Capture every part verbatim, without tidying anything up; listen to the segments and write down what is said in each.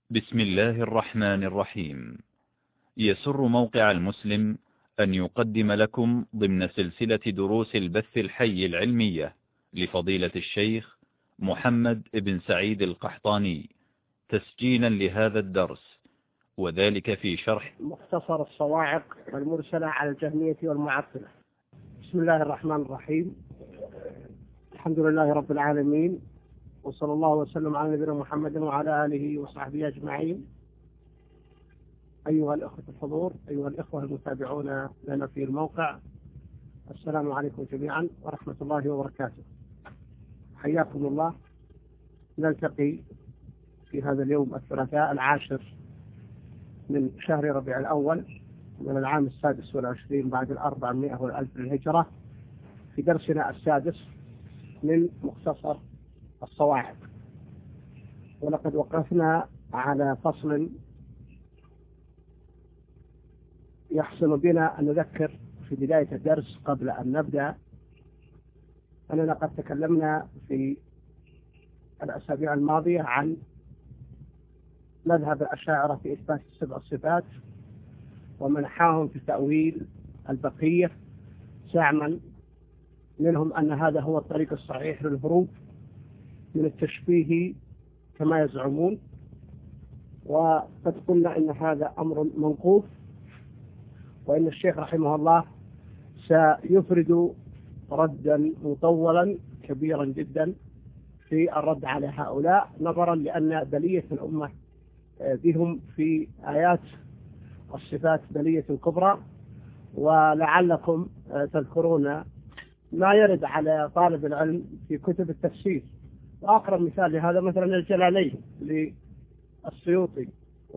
بسم الله الرحمن الرحيم. يسر موقع المسلم أن يقدم لكم ضمن سلسلة دروس البث الحي العلمية لفضيلة الشيخ محمد بن سعيد القحطاني تسجيلا لهذا الدرس، وذلك في شرح مختصر الصواعق والمرسلة على الجهمية والمعطلة. بسم الله الرحمن الرحيم. الحمد لله رب العالمين، وصلى الله وسلم على نبينا محمد وعلى آله وصحبه أجمعين. أيها الأخوة الحضور، أيها الإخوة المتابعون لنا في الموقع، السلام عليكم جميعا ورحمة الله وبركاته. حياكم الله. نلتقي في هذا اليوم الثلاثاء العاشر من شهر ربيع الأول من العام السادس والعشرين بعد الأربعمائة والألف للهجرة في درسنا السادس من مختصر الصواعق، ولقد وقفنا على فصل يحسن بنا أن نذكر في بداية الدرس قبل أن نبدأ أننا قد تكلمنا في الأسابيع الماضية عن مذهب الأشاعرة في إثبات السبع الصفات ومنحاهم في تأويل البقية، زعما منهم أن هذا هو الطريق الصحيح للهروب من التشبيه كما يزعمون. وقد قلنا إن هذا أمر منقوف، وإن الشيخ رحمه الله سيفرد ردا مطولا كبيرا جدا في الرد على هؤلاء، نظرا لأن بلية الأمة بهم في آيات الصفات بلية كبرى. ولعلكم تذكرون ما يرد على طالب العلم في كتب التفسير، وأقرب مثال لهذا مثلا الجلالين للسيوطي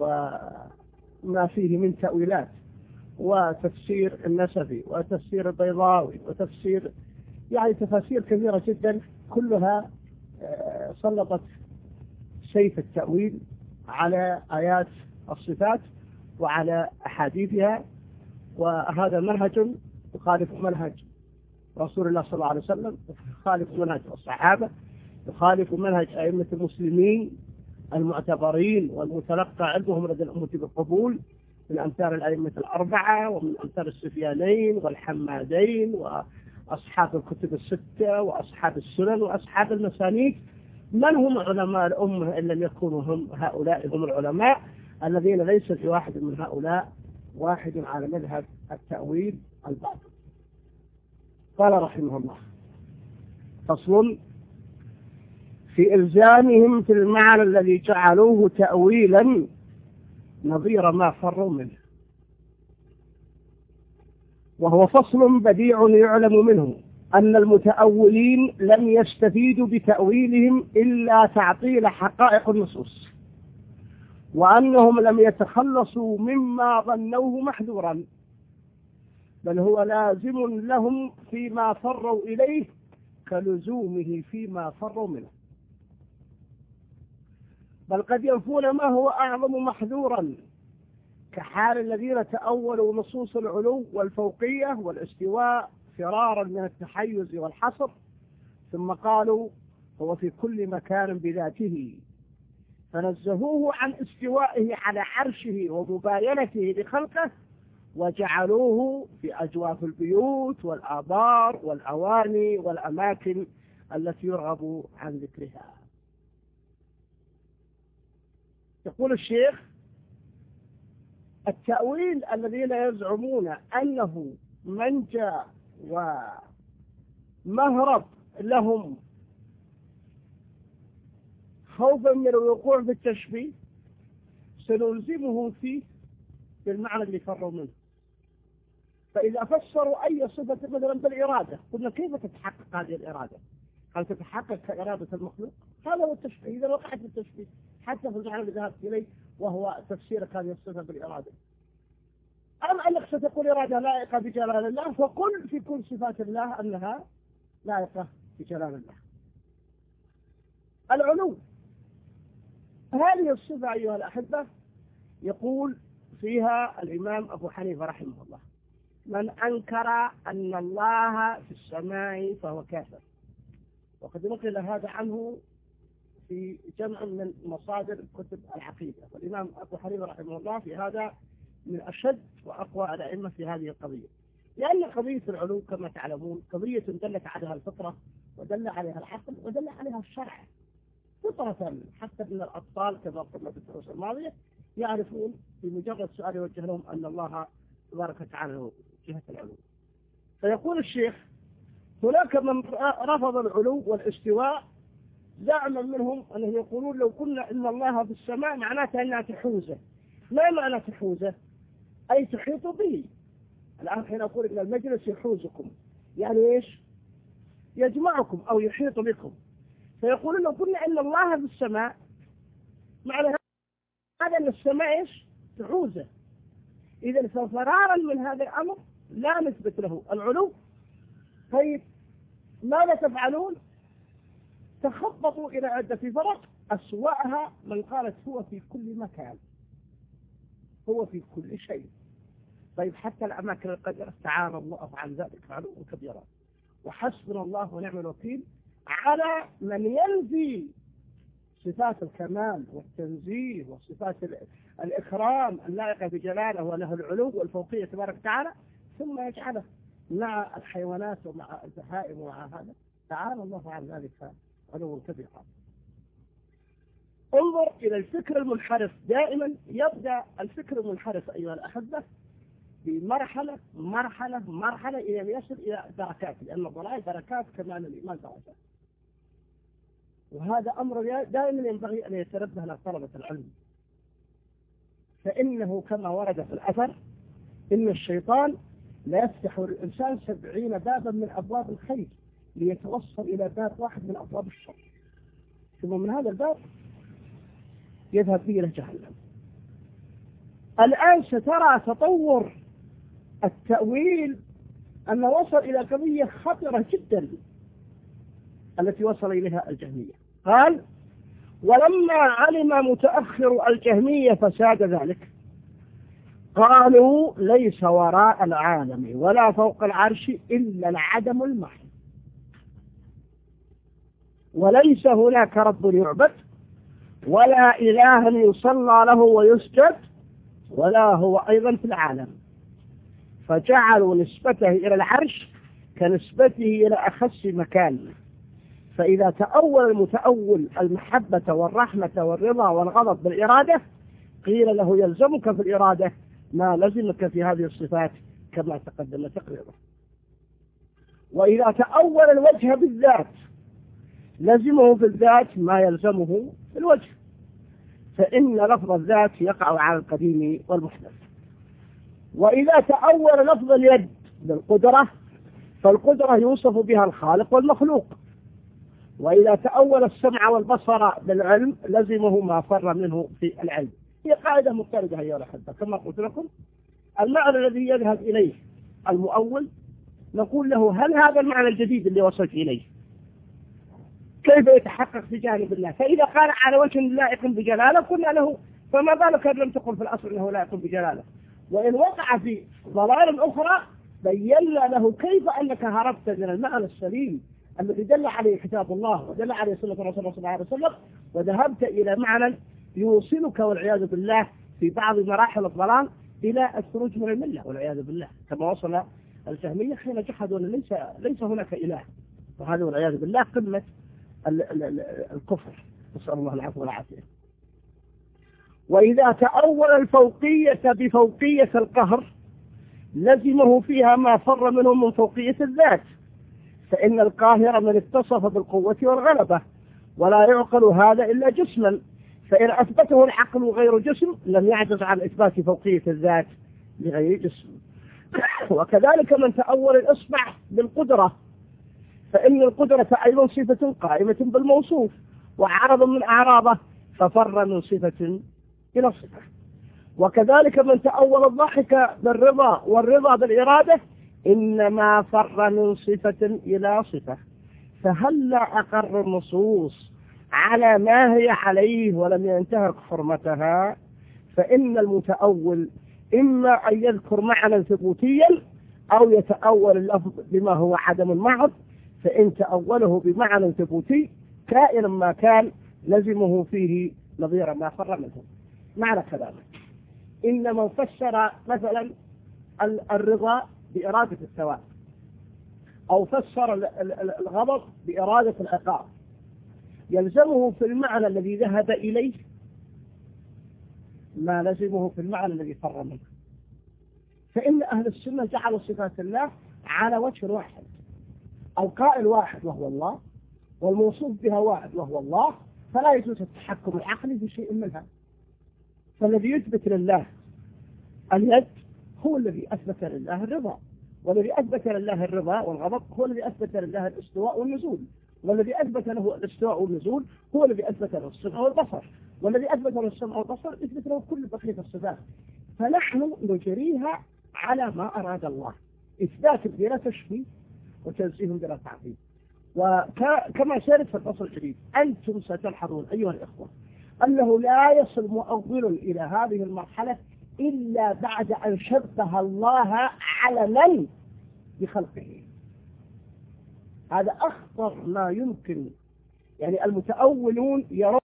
وما فيه من تأويلات، وتفسير النسفي وتفسير البيضاوي وتفسير يعني تفاسير كثيرة جدا، كلها سلطت سيف التأويل على آيات الصفات وعلى أحاديثها. وهذا منهج يخالف منهج رسول الله صلى الله عليه وسلم، يخالف منهج الصحابة، يخالف منهج أئمة المسلمين المعتبرين والمتلقى عندهم لدى الأمة بالقبول، من أمثال الأئمة الأربعة ومن أمثال السفيانين والحمادين وأصحاب الكتب الستة وأصحاب السنن وأصحاب المسانيد. من هم علماء الأمة إن لم يكونوا هم هؤلاء هم العلماء الذين ليس في واحد من هؤلاء واحد على مذهب التأويل الباطل. قال رحمه الله: فصل في إلزامهم في المعنى الذي جعلوه تأويلا نظير ما فروا منه. وهو فصل بديع يعلم منه أن المتأولين لم يستفيدوا بتأويلهم إلا تعطيل حقائق النصوص، وأنهم لم يتخلصوا مما ظنوه محذورا، بل هو لازم لهم فيما فروا إليه كلزومه فيما فروا منه، بل قد ينفون ما هو أعظم محذورا، كحال الذين تأولوا نصوص العلو والفوقية والاستواء فرارا من التحيز والحصر، ثم قالوا هو في كل مكان بذاته، فنزهوه عن استوائه على عرشه ومباينته لخلقه، وجعلوه في أجواف البيوت والآبار والأواني والأماكن التي يرغب عن ذكرها. يقول الشيخ: التأويل الذين يزعمون أنه منجى ومهرب لهم خوفا من الوقوع في التشبيه سنلزمهم فيه بالمعنى اللي فروا منه. فإذا فسروا أي صفة مثلا بالإرادة، قلنا كيف تتحقق هذه الإرادة؟ هل تتحقق كإرادة المخلوق؟ هذا هو التشبيه. إذا وقعت في التشبيه حتى في المعنى اللي ذهبت إليه وهو تفسيرك هذه الصفة بالإرادة، أم أنك ستقول إرادة لائقة بجلال الله، فقل في كل صفات الله أنها لائقة بجلال الله. العلو، هذه الصفة أيها الأحبة يقول فيها الإمام أبو حنيفة رحمه الله: من أنكر أن الله في السماء فهو كافر. وقد نقل هذا عنه في جمع من مصادر كتب العقيدة، الإمام أبو حنيفة رحمه الله في هذا من أشد وأقوى الأئمة في هذه القضية، لأن قضية العلو كما تعلمون قضية دلت عليها الفطرة ودل عليها العقل ودل عليها الشرع فطرة، حتى أن الأطفال كما قلنا في الدروس الماضية يعرفون بمجرد سؤال يوجه لهم أن الله تبارك وتعالى له جهة العلو. فيقول الشيخ هناك من رفض العلو والاستواء زعما منهم أنهم يقولون لو قلنا إن الله في السماء معناته أنها تحوزه. ما معنى تحوزه؟ أي تحيط به. الآن حين أقول إن المجلس يحوزكم يعني إيش؟ يجمعكم أو يحيط بكم. فيقولون لو قلنا إن الله في السماء معنى هذا أن السماء إيش؟ تحوزه. إذا ففرارا من هذا الأمر لا نثبت له العلو. طيب ماذا تفعلون؟ تخبطوا إلى عدة فرق أسوأها من قالت هو في كل مكان، هو في كل شيء. طيب حتى الأماكن القدرة تعالى الله عن ذلك علوا كبيرا، وحسبنا الله ونعم الوكيل على من ينفي صفات الكمال والتنزيه وصفات الإكرام اللائقة بجلاله وله العلو والفوقية تبارك وتعالى، ثم يجعله مع الحيوانات ومع البهائم ومع هذا. تعالى الله عن ذلك علوا كبيرا. انظر إلى الفكر المنحرف. دائما يبدأ الفكر المنحرف أيها الأحبة بمرحلة مرحلة مرحلة إلى أن يصل إلى دركات، لأن الضلال دركات كمان الإيمان درجات. وهذا أمر دائما ينبغي أن يتنبه له طلبة العلم، فإنه كما ورد في الأثر إن الشيطان لا يفتح للإنسان سبعين بابا من أبواب الخير ليتوصل إلى باب واحد من أبواب الشر، ثم من هذا الباب يذهب به إلى جهنم. الآن سترى تطور التأويل أن وصل إلى قضية خطرة جدا التي وصل إليها الجهمية. قال ولما علم متأخر الجهمية فساد ذلك قالوا ليس وراء العالم ولا فوق العرش إلا العدم المحض، وليس هناك رب يعبد ولا إله يصلى له ويسجد ولا هو أيضا في العالم، فجعلوا نسبته إلى العرش كنسبته إلى أخص مكان. فإذا تأول المتأول المحبة والرحمة والرضا والغضب بالإرادة قيل له يلزمك في الإرادة ما لزمك في هذه الصفات كما تقدم تقريبا. وإذا تأول الوجه بالذات لزمه في الذات ما يلزمه في الوجه، فإن لفظ الذات يقع على القديم والمحدث. وإذا تأول لفظ اليد بالقدرة فالقدرة يوصف بها الخالق والمخلوق. وإذا تأول السمع والبصر بالعلم لزمه ما فر منه في العلم. هي قاعدة مضطردة أيها الأحبة كما قلت لكم. المعنى الذي يذهب إليه المؤول نقول له هل هذا المعنى الجديد اللي وصلت إليه كيف يتحقق في جانب الله؟ فإذا قال على وجه لائق بجلاله قلنا له فما بالك أن لم تقل في الأصل أنه لائق بجلاله. وإن وقع في ضلال أخرى بينا له كيف أنك هربت من المعنى السليم الذي دل عليه كتاب الله ودل عليه سنة رسول الله صلى الله عليه وسلم وذهبت إلى معنى يوصلك والعياذ بالله في بعض مراحل الضلال إلى الخروج من الملة والعياذ بالله، كما وصل الجهمية حين جحدوا أن ليس ليس هناك إله، وهذا والعياذ بالله قمة الكفر، نسأل الله العفو والعافية. وإذا تأول الفوقية بفوقية القهر لزمه فيها ما فر منه من فوقية الذات، فإن القاهر من اتصف بالقوة والغلبة ولا يعقل هذا إلا جسما، فإن أثبته العقل غير جسم لم يعجز عن إثبات فوقية الذات لغير جسم. وكذلك من تأول الإصبع بالقدرة فإن القدرة أيضا صفة قائمة بالموصوف وعرض من أعراضه ففر من صفة إلى صفة. وكذلك من تأول الضحك بالرضا والرضا بالإرادة إنما فر من صفة إلى صفة. فهل لا أقر النصوص على ما هي عليه ولم ينتهك حرمتها؟ فإن المتأول إما أن يذكر معنى ثبوتيا أو يتأول اللفظ بما هو عدم المعض، فإن تأوله بمعنى ثبوتي كائنا ما كان لزمه فيه نظير ما فر منه. معنى كلامه إن من فسر مثلا الرضا بإرادة الثواب أو فسر الغضب بإرادة العقاب يلزمه في المعنى الذي ذهب إليه ما لزمه في المعنى الذي فر منه. فإن أهل السنة جعلوا صفات الله على وجه واحد، القائل واحد وهو الله، والموصوف بها واحد وهو الله، فلا يجوز التحكم العقلي بشيء منها. فالذي يثبت لله اليد هو الذي أثبت لله الرضا، والذي أثبت لله الرضا والغضب هو الذي أثبت لله الاستواء والنزول، والذي أثبت له الاستواء والنزول هو الذي أثبت له السمع والبصر، والذي أثبت له السمع والبصر يثبت له كل بقية الصفات. فنحن نجريها على ما أراد الله، إثبات بلا تشبيه وتنزيه بلا تعظيم. وكما سيرت في الفصل الجديد أنتم ستلحظون أيها الإخوة أنه لا يصل مؤول إلى هذه المرحلة إلا بعد أن شبه الله علما بخلقه. هذا أخطر ما يمكن. يعني المتأولون يرون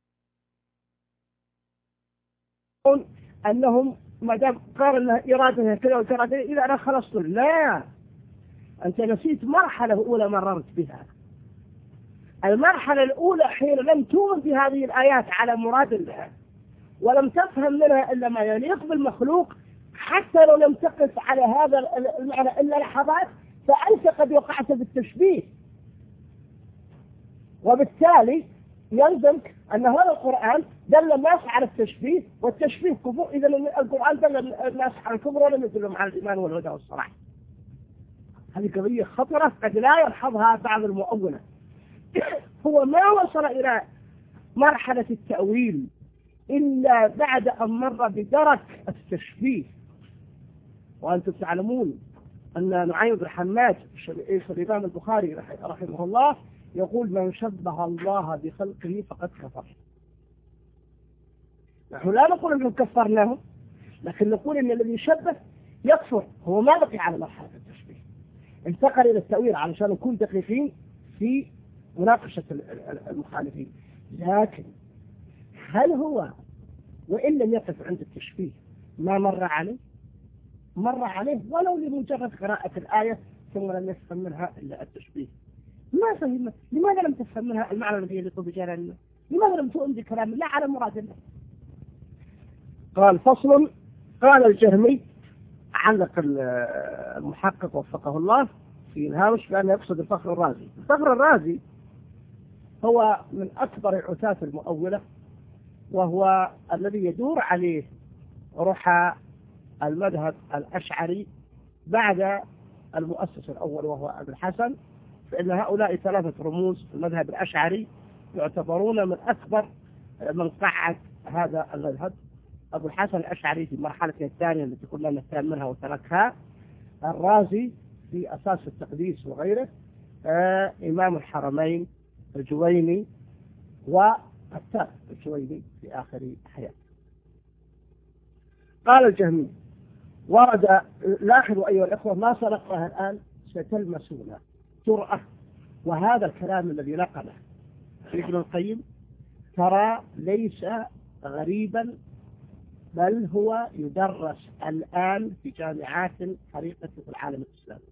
أنهم ما دام قال أنها إرادة كذا وكذا إذا أنا خلصت. لا، أنت نسيت مرحلة أولى مررت بها. المرحلة الأولى حين لم تؤمن بهذه الآيات على مراد الله ولم تفهم منها إلا ما يليق بالمخلوق، حتى لو لم تقف على هذا المعنى إلا لحظات، فأنت قد وقعت بالتشبيه. وبالتالي يلزمك أن هذا القرآن دل الناس على التشبيه، والتشبيه كفر. إذا القرآن دل الناس على الكفر ولم يدلهم على الإيمان والهدى والصلاح. هذه قضية خطرة قد لا يلحظها بعض المؤولة. هو ما وصل إلى مرحلة التأويل إلا بعد أن مر بدرك التشبيه. وأنتم تعلمون أن نعيم بن حماد شيخ الإمام البخاري رحمه الله يقول من شبه الله بخلقه فقد كفر. نحن لا نقول أنهم كفرناهم، لكن نقول أن الذي يشبه يكفر. هو ما بقي على مرحلة التشبيه، انتقل إلى التأويل علشان نكون دقيقين في مناقشة المخالفين. لكن هل هو وإن لم يقف عند التشبيه ما مر عليه؟ مر عليه ولو لمجرد قراءة الآية ثم لم يفهم منها إلا التشبيه. ما فهم. لماذا لم تفهم منها المعنى الذي يليق بجلال الله؟ لماذا لم تؤمن بكلام الله على مراد الله؟ قال فصل. قال الجهمي، علق المحقق وفقه الله في الهامش بأنه يقصد الفخر الرازي. الفخر الرازي هو من أكبر عتاة المؤولة، وهو الذي يدور عليه رحى المذهب الأشعري بعد المؤسس الأول وهو أبو الحسن. فإن هؤلاء ثلاثة رموز في المذهب الأشعري يعتبرون من أكبر من قعد هذا المذهب. أبو الحسن الأشعري في مرحلته الثانية التي كنا نتهم منها وتركها، الرازي في أساس التقديس وغيره، آه إمام الحرمين الجويني، والتاب الجويني في آخر حياته. قال الجهمي ورد، لاحظوا أيها الأخوة ما سنقرأها الآن ستلمسون جرأة، وهذا الكلام الذي نقله ابن القيم ترى ليس غريبا، بل هو يدرس الآن في جامعات حريقة في العالم الإسلامي،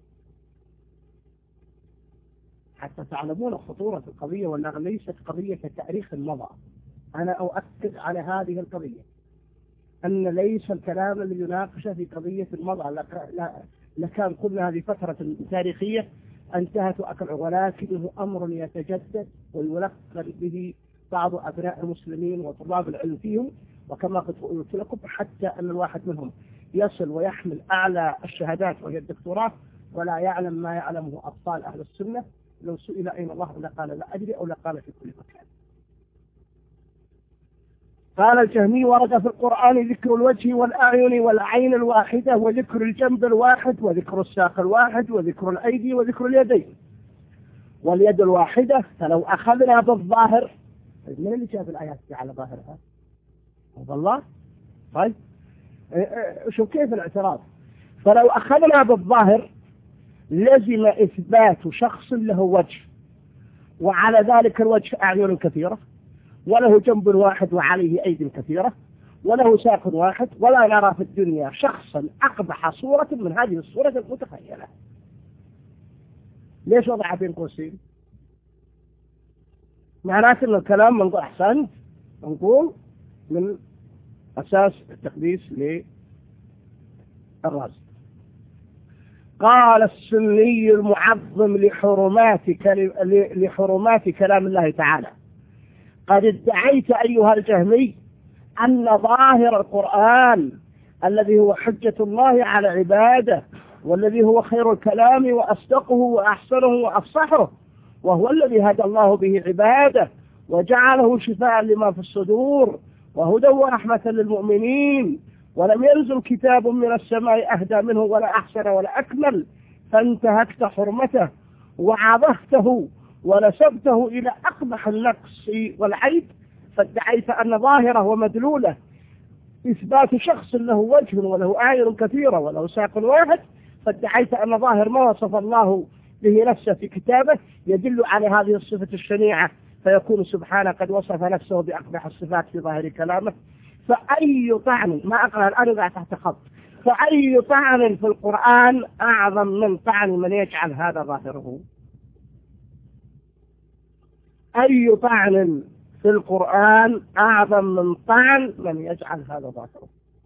حتى تعلمون خطورة القضية وأنها ليست قضية تاريخ مضى. أنا أؤكد على هذه القضية أن ليس الكلام الذي يناقشه في قضية المضى، لكان قلنا هذه فترة تاريخية انتهت وأكل، ولكنه أمر يتجدد ويلقن به بعض أبناء المسلمين وطلاب العلم فيهم. وكما قلت لكم حتى أن الواحد منهم يصل ويحمل أعلى الشهادات وهي الدكتوراه ولا يعلم ما يعلمه أطفال أهل السنة. لو سئل أين الله لقال لا أدري، أو لقال في كل مكان. قال الجهمي ورد في القرآن ذكر الوجه والأعين والعين الواحدة، وذكر الجنب الواحد، وذكر الساق الواحد، وذكر الأيدي، وذكر اليدين. واليد الواحدة فلو أخذنا بالظاهر، من اللي جاب الآيات على ظاهرها؟ والله طيب شوف كيف الاعتراض. فلو أخذنا بالظاهر لزم إثبات شخص له وجه، وعلى ذلك الوجه أعين كثيرة، وله جنب واحد وعليه أيدي كثيرة، وله ساق واحد، ولا نرى في الدنيا شخصا أقبح صورة من هذه الصورة المتخيلة. ليش وضع بين قوسين؟ معناته أن الكلام منقول أحسن منقول من أساس التقديس للرازي. قال السني المعظم لحرمات لحرمات كلام الله تعالى: قد ادعيت أيها الجهمي أن ظاهر القرآن الذي هو حجة الله على عباده، والذي هو خير الكلام وأصدقه وأحسنه وأفصحه، وهو الذي هدى الله به عباده وجعله شفاء لما في الصدور وهدى ورحمة للمؤمنين، ولم ينزل كتاب من السماء أهدى منه ولا أحسن ولا أكمل، فانتهكت حرمته وعظفته ونسبته إلى أقبح النقص والعيب، فادعيت أن ظاهره ومدلوله إثبات شخص له وجه وله أعين كثيرة وله ساق واحد، فادعيت أن ظاهر ما وصف الله به نفسه في كتابه يدل على هذه الصفة الشنيعة، فيكون سبحانه قد وصف نفسه بأقبح الصفات في ظاهر كلامه. فأي طعن، ما أقرأ الآن بقى تحت خط، فأي طعن في القرآن أعظم من طعن من يجعل هذا ظاهره؟ أي طعن في القرآن أعظم من طعن من يجعل هذا ظاهره؟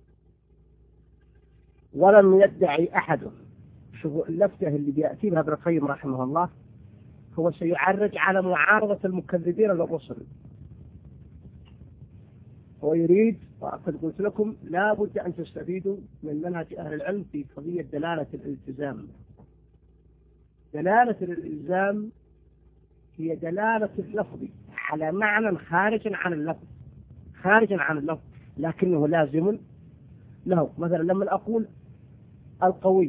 ولم يدعي أحد. شوفوا اللفتة اللي بيأتي بها ابن القيم رحمه الله، هو سيعرج على معارضة المكذبين للرسل. هو يريد، وقد قلت لكم لا بد أن تستفيدوا من منهج أهل العلم في قضية دلالة الالتزام. دلالة الالتزام هي دلالة اللفظ على معنى خارج عن اللفظ، خارج عن اللفظ لكنه لازم له. مثلا لما أقول القوي،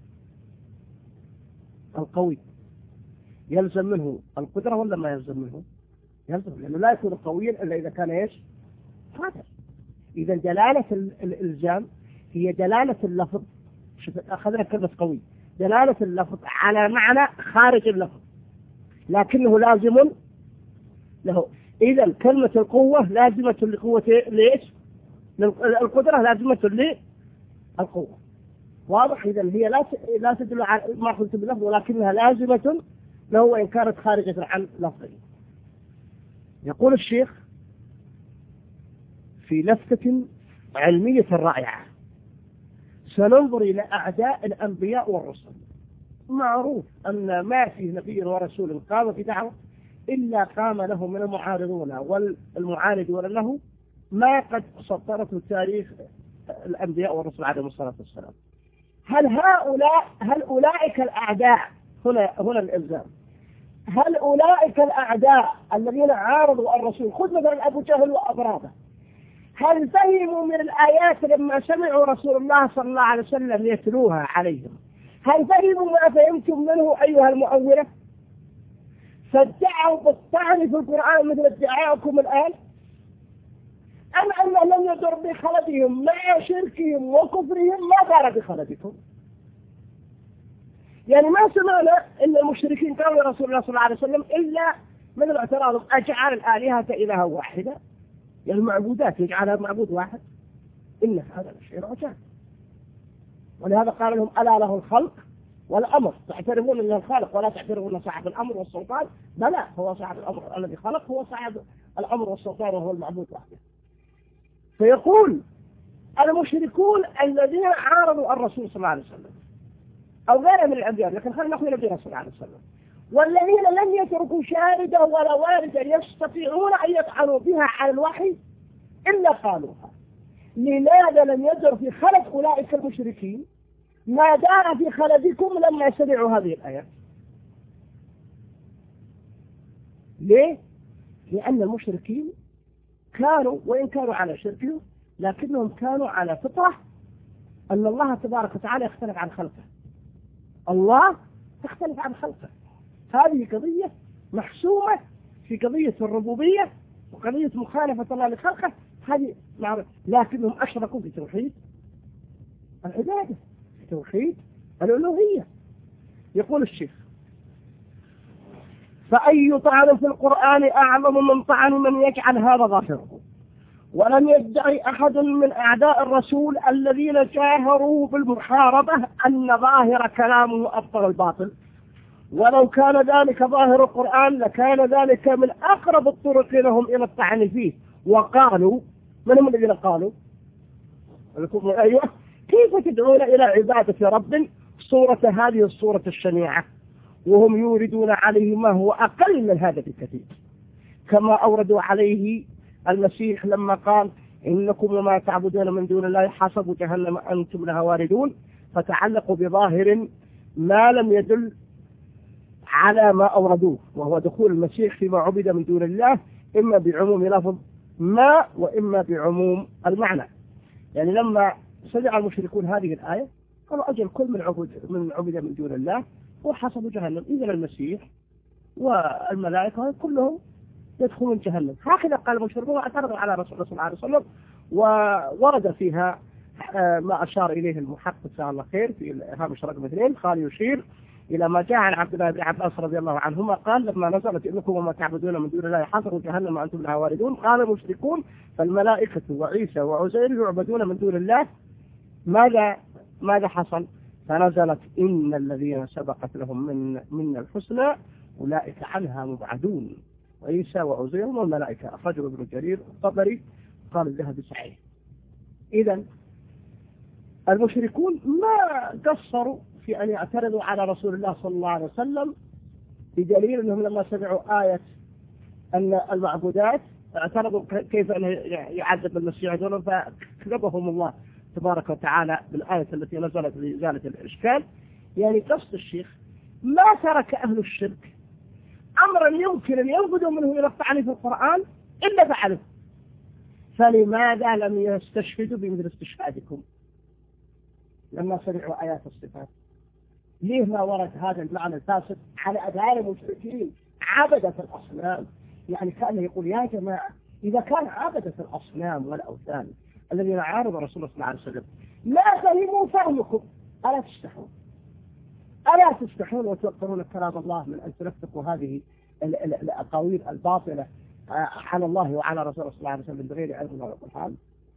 القوي يلزم منه القدرة ولا ما يلزم منه؟ يلزم، لأنه لا يكون قويا إلا إذا كان إيش؟ قادر. إذا دلالة الإلزام هي دلالة اللفظ. شوف أخذنا كلمة قوي، دلالة اللفظ على معنى خارج اللفظ لكنه لازم له. إذا كلمة القوة لازمة لقوة ليش؟ القدرة لازمة للقوة. واضح؟ إذا هي لا لا تدل على ما قلت باللفظ ولكنها لازمة له وإن كانت خارجة عن لفظه. يقول الشيخ في لفتة علمية رائعة: سننظر إلى أعداء الأنبياء والرسل. معروف أن ما في نبي ورسول قام في دعوة إلا قام له من المعارضون والمعارض له ما قد سطرته تاريخ الأنبياء والرسل عليهم الصلاة والسلام. هل هؤلاء هل أولئك الأعداء هنا هنا الإلزام هل أولئك الأعداء الذين عارضوا الرسول، خذ مثلا أبو جهل وأضرابه، هل فهموا من الآيات لما سمعوا رسول الله صلى الله عليه وسلم يتلوها عليهم؟ هل فهموا ما فهمتم منه أيها المؤولة؟ فادعوا بالطعن في القرآن مثل ادعاءكم الآن؟ أم أنه لم يضر بخلدهم مع شركهم وكفرهم ما دار بخلدكم؟ يعني ما سمعنا إن المشركين قالوا رسول الله صلى الله عليه وسلم إلا مثل اعتراضهم: أجعل الآلهة إلها واحدة، يعني المعبودات يجعلها معبود واحد، إن هذا الشيء عجاب. ولهذا قال لهم: ألا له الخلق والأمر، تعترفون أنه الخالق ولا تعترفون صاحب الأمر والسلطان؟ بلى، هو صاحب الأمر الذي خلق، هو صاحب الأمر والسلطان وهو المعبود وحده. فيقول المشركون الذين عارضوا الرسول صلى الله عليه وسلم أو غيره من الأنبياء، لكن خلينا نقول النبي صلى الله عليه وسلم، والذين لم يتركوا شاردا ولا واردا يستطيعون أن يطعنوا بها على الوحي إلا قالوها. لماذا لم يدر في خلد أولئك المشركين ما دار في خلدكم لما سمعوا هذه الآيات؟ ليه؟ لأن المشركين كانوا وإن كانوا على شركهم لكنهم كانوا على فطرة أن الله تبارك وتعالى يختلف عن خلقه. الله يختلف عن خلقه، هذه قضية محسومة في قضية الربوبية وقضية مخالفة الله لخلقه، هذه معروفة. لكنهم أشركوا في توحيد العبادة، في توحيد الألوهية. يقول الشيخ: فأي طعن في القرآن أعظم من طعن من يجعل هذا ظاهره؟ ولم يدعي أحد من أعداء الرسول الذين جاهروا بالمحاربة أن ظاهر كلامه أبطل الباطل، ولو كان ذلك ظاهر القرآن لكان ذلك من أقرب الطرق لهم إلى الطعن فيه. وقالوا، من هم الذين قالوا؟ أيوة، كيف تدعون إلى عبادة رب صورة هذه الصورة الشنيعة وهم يوردون عليه ما هو أقل من هذا بكثير، كما أوردوا عليه المسيح لما قال إنكم وما تعبدون من دون الله حسب جهنم أنتم لها واردون، فتعلقوا بظاهر ما لم يدل على ما أوردوه، وهو دخول المسيح فيما عبد من دون الله إما بعموم لفظ ما وإما بعموم المعنى. يعني لما سمع المشركون هذه الآية قالوا أجل كل من عبد من عبد من دون الله هو حسب جهنم، إذن المسيح والملائكة كلهم يدخلون جهنم. هكذا قال المشركون واعترضوا على رسول الله صلى الله عليه وسلم، وورد فيها ما أشار إليه المحقق جزاه الله خير في هامش رقم اثنين، قال يشير إلى ما جاء عن عبد الله بن عباس رضي الله عنهما قال لما نزلت إنكم وما تعبدون من دون الله حصروا جهنم وأنتم لها واردون، قال المشركون فالملائكة وعيسى وعزير يعبدون من دون الله، ماذا ماذا حصل؟ فنزلت إن الذين سبقت لهم من من الحسنى أولئك عنها مبعدون، وعيسى وعزير والملائكة. أخرجه ابن جرير الطبري قال الذهبي صحيح. إذن المشركون ما قصروا في أن يعترضوا على رسول الله صلى الله عليه وسلم، بدليل أنهم لما سمعوا آية أن المعبودات اعترضوا كيف أنه يعذب المسيح دون، فكذبهم الله تبارك وتعالى بالآية التي نزلت لإزالة الإشكال. يعني قصد الشيخ ما ترك أهل الشرك أمرا يمكن أن ينفذوا منه إلى الطعن في القرآن إلا فعله، فلماذا لم يستشهدوا بمثل استشهادكم لما سمعوا آيات الصفات؟ ليه ما ورد هذا المعنى الفاسد على أذهان المشركين عبدة الأصنام؟ يعني كان يقول يا جماعة إذا كان عبدة الأصنام والأوثان الذين عارضوا رسول الله صلى الله عليه وسلم لا فهموا فهمكم، ألا تستحون ألا تستحون وتوقرون كلام الله من أن تلفقوا هذه الأقاويل الباطلة على الله وعلى رسول الله صلى الله عليه وسلم بغير علم ولا برهان؟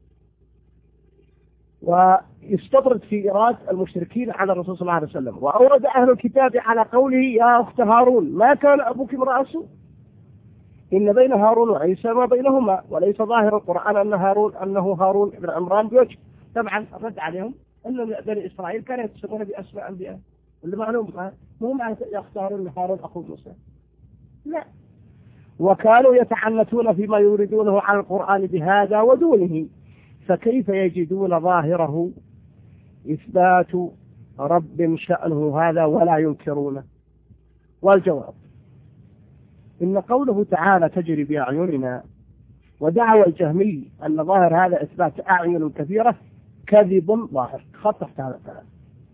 ويستطرد في إيراد المشركين على الرسول صلى الله عليه وسلم. وأورد أهل الكتاب على قوله يا أخت هارون ما كان أبوك امرأ سوء إن بين هارون وعيسى ما بينهما، وليس ظاهر القرآن أن هارون أنه هارون بن عمران بوجه. طبعا الرد عليهم أن بني إسرائيل كانوا يتسمون بأسماء أنبياء، اللي معلوم مو معنى يا أخت هارون هارون أخو موسى، لا. وكانوا يتعنتون فيما يريدونه على القرآن بهذا ودونه، فكيف يجدون ظاهره إثبات رب شأنه هذا ولا ينكرونه؟ والجواب إن قوله تعالى تجري بأعيننا ودعوى الجهمي أن ظاهر هذا إثبات أعين كثيرة كذب ظاهر. خطفت هذا الكلام،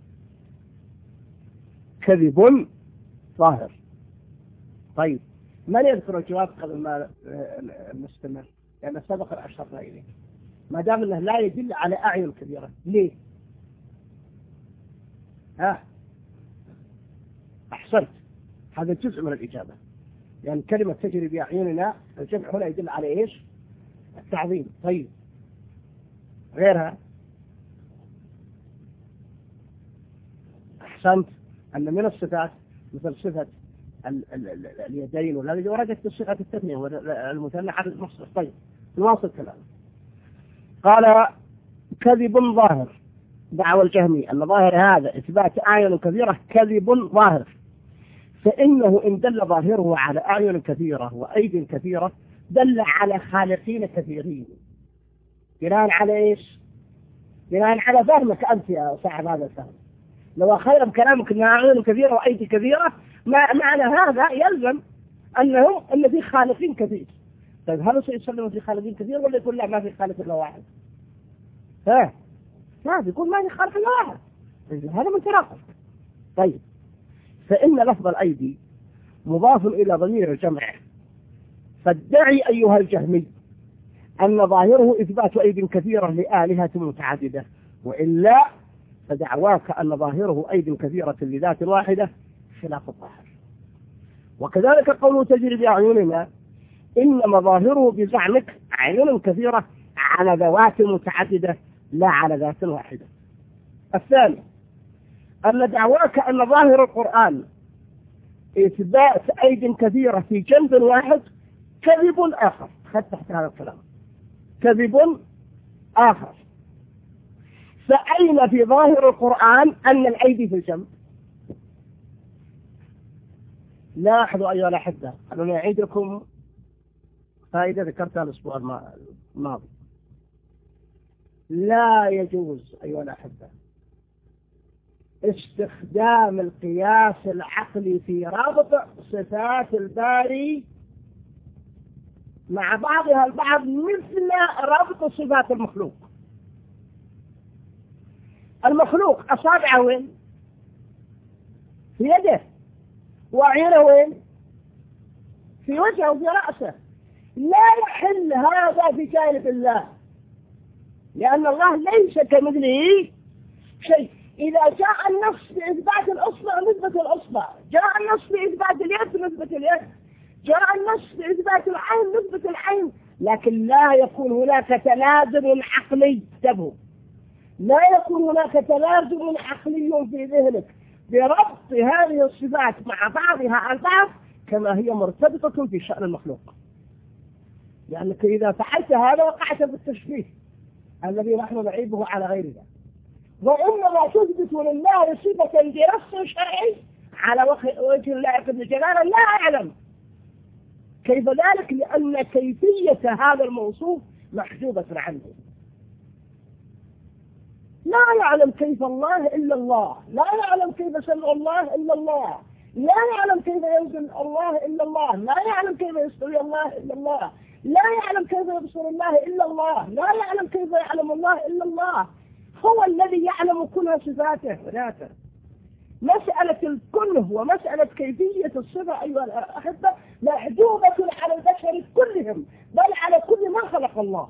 كذب ظاهر. طيب من يذكر الجواب قبل ما نستمر؟ لأن يعني سبق أشرنا إليه. ما دام أنه لا يدل على أعين كبيرة ليه؟ ها أحسنت، هذا جزء من الإجابة. يعني كلمة تجري بأعيننا الجمع هنا يدل على إيش؟ التعظيم. طيب غيرها؟ أحسنت، أن من الصفات مثل صفة ال ال ال اليدين والذي وردت بصيغة التثنية والمثنى على المصدر. طيب نواصل كلام. قال كذب ظاهر، دعوى الجهمي أن ظاهر هذا إثبات أعين كثيرة كذب ظاهر، فإنه إن دل ظاهره على أعين كثيرة وأيد كثيرة دل على خالقين كثيرين. بناء على إيش؟ بناء على فهمك أنت يا صاحب هذا الفهم. لو خير بكلامك أنها أعين كثيرة وأيد كثيرة ما معنى هذا يلزم أنهم أن في خالقين كثير. طيب هل سيسلم في خالقين كثير ولا يقول لا ما في خالق إلا واحد؟ ها ما بيقول ما في خالق إلا واحد، هذا من تناقض. طيب فإن لفظ الأيدي مضاف إلى ضمير الجمع، فادعي أيها الجهمي أن ظاهره إثبات أيد كثيرة لآلهة متعددة، وإلا فدعواك أن ظاهره أيد كثيرة لذات واحدة خلاف الظاهر. وكذلك قوله تجري بأعيننا إنما ظاهره بزعمك عيون كثيرة على ذوات متعددة لا على ذات واحدة. الثاني أن دعواك أن ظاهر القرآن إثبات أيد كثيرة في جنب واحد كذب آخر. خذ تحت هذا الكلام كذب آخر. فأين في ظاهر القرآن أن الأيدي في الجنب؟ لاحظوا أيها الأحبة، أنا أعيد لكم فائدة ذكرتها الأسبوع الماضي. لا يجوز أيها الأحبة استخدام القياس العقلي في ربط صفات الباري مع بعضها البعض مثل ربط صفات المخلوق. المخلوق أصابعه وين؟ في يده. وعينه وين؟ في وجهه وفي رأسه. لا يحل هذا في جانب الله، لأن الله ليس كمثله شيء. إذا جاء النص بإثبات الأصبع نثبت الأصبع، جاء النص بإثبات اليد نثبت اليد، جاء النص بإثبات العين نثبت العين، لكن لا يكون هناك تلازم عقلي. انتبهوا، لا يكون هناك تلازم عقلي في ذهنك بربط هذه الصفات مع بعضها البعض كما هي مرتبطة في شأن المخلوق، لأنك إذا فعلت هذا وقعت بالتشبيه الذي نحن نعيبه على غيرنا. وإنما تثبت لله صفة بنص شرعي على وجه اللائق بالجلالة. لا أعلم كيف ذلك، لأن كيفية هذا الموصوف محجوبة عنه. لا يعلم كيف الله إلا الله، لا يعلم كيف سمع الله إلا الله، لا يعلم كيف ينزل الله إلا الله، لا يعلم كيف يستوي الله إلا الله، لا يعلم كيف يبصر الله إلا الله، لا يعلم كيف يعلم الله إلا الله. هو الذي يعلم كل صفاته وذاته. مسألة الكله ومسألة كيفية الصفة أيها الأحبة محجوبة على البشر كلهم، بل على كل ما خلق الله.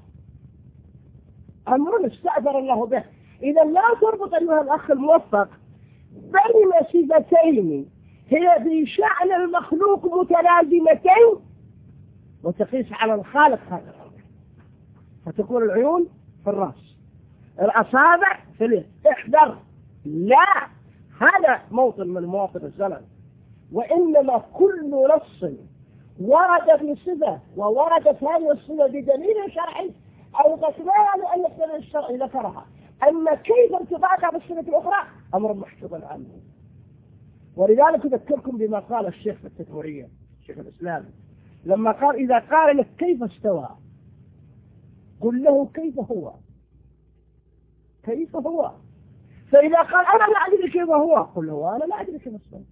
أمر استأثر الله به. إذا لا تربط أيها الأخ الموفق بين صفتين هي في شأن المخلوق متلازمتين وتقيس على الخالق هذا الأمر، فتكون العيون في الرأس، الأصابع في اليد. احذر، لا، هذا موطن من مواطن الزلل. وإنما كل نص ورد في صفة ووردت هذه الصفة بدليل شرعي أو قسمها لأن الدليل الشرعي ذكرها، أما كيف ارتباطها بالصفة الأخرى أمر محجوب عنه. ولذلك أذكركم بما قال الشيخ في التدمرية، الشيخ الإسلام، لما قال إذا قال لك كيف استوى قل له كيف هو، كيف هو. فإذا قال أنا لا أدري كيف هو قل له أنا لا أدري كيف استوى.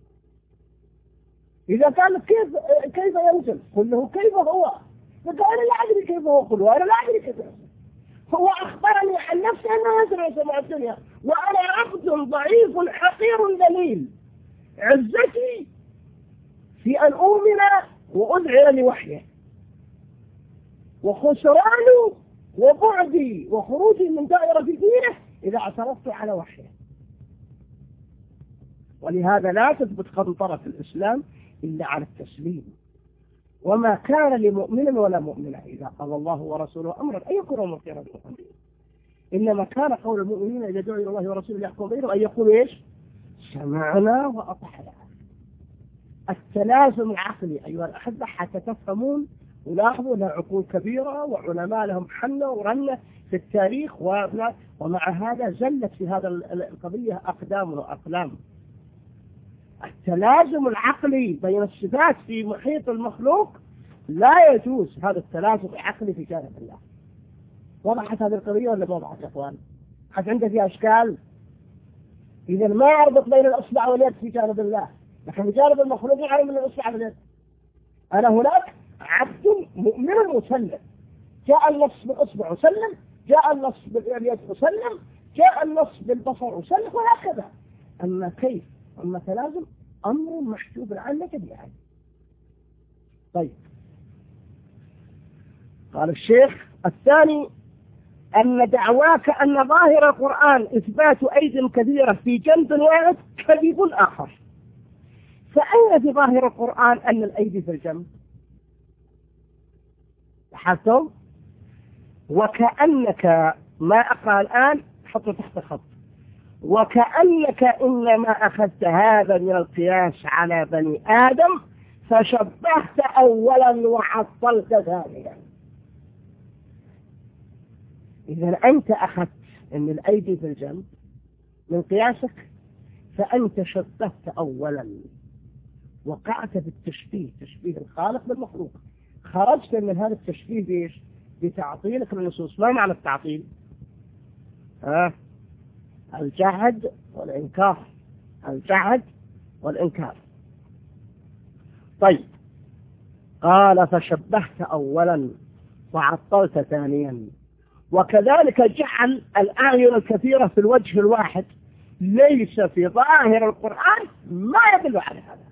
إذا قال لك كيف كيف ينزل قل له كيف هو. فقال أنا لا أدري كيف هو قل له أنا لا أدري كيف ينزل. هو أخبرني عن نفسه أنه ينزل سماء الدنيا وأنا عبد ضعيف حقير ذليل، عزتي في أن أؤمن وأذعن لوحيه، وخسراني وبعدي وخروجي من دائرة دينه إذا اعترضت على وحيه. ولهذا لا تثبت قنطرة في الإسلام إلا على التسليم. وما كان لمؤمن ولا مؤمنة إذا قال الله ورسوله أمرا أن يكون أمر خيرا، إنما كان قول المؤمنين إذا دعوا إلى الله ورسوله يحكم بينهم أن يقولوا إيش؟ سمعنا وأطعنا. التلازم العقلي أيها الأحبة حتى تفهمون. ولاحظوا أن عقول كبيرة وعلماء لهم حنة ورنة في التاريخ، ومع هذا زلت في هذا القضية أقدام وأقلام. التلازم العقلي بين الصفات في محيط المخلوق لا يجوز هذا التلازم العقلي في جانب الله. وضحت هذه القضية ولا ما وضحت يا أخوان؟ حتى عنده فيها أشكال. إذا ما أربط بين الأصبع واليد في جانب الله، لكن في جانب المخلوق يعلم من الأصبع واليد. أنا هناك عبد مؤمن مسلم، جاء النص بالأصبع وسلم، جاء النص باليد وسلم، جاء النص بالبصر وسلم، وهكذا. أما كيف؟ أما تلازم أمر محجوب عنه جميعا. طيب، قال الشيخ الثاني أن دعواك أن ظاهر القرآن إثبات أيد كثيرة في جنب واحد كذب آخر. فأين في ظاهر القرآن أن الأيدي في الجنب؟ لاحظتم؟ وكأنك ما أقرأ الآن حطه تحت خط، وكأنك إنما أخذت هذا من القياس على بني آدم فشبهت أولا وعطلت ثانيا. إذا أنت أخذت أن الأيدي في الجنب من قياسك فأنت شبهت أولا، وقعت في التشبيه، تشبيه الخالق بالمخلوق، خرجت من هذا التشبيه بإيش؟ بتعطيلك للنصوص. ما معنى التعطيل؟ ها؟ الجحد والإنكار، الجحد والإنكار. طيب، قال فشبهت أولا وعطلت ثانيا. وكذلك جعل الآية الكثيرة في الوجه الواحد ليس في ظاهر القرآن ما يدل على هذا،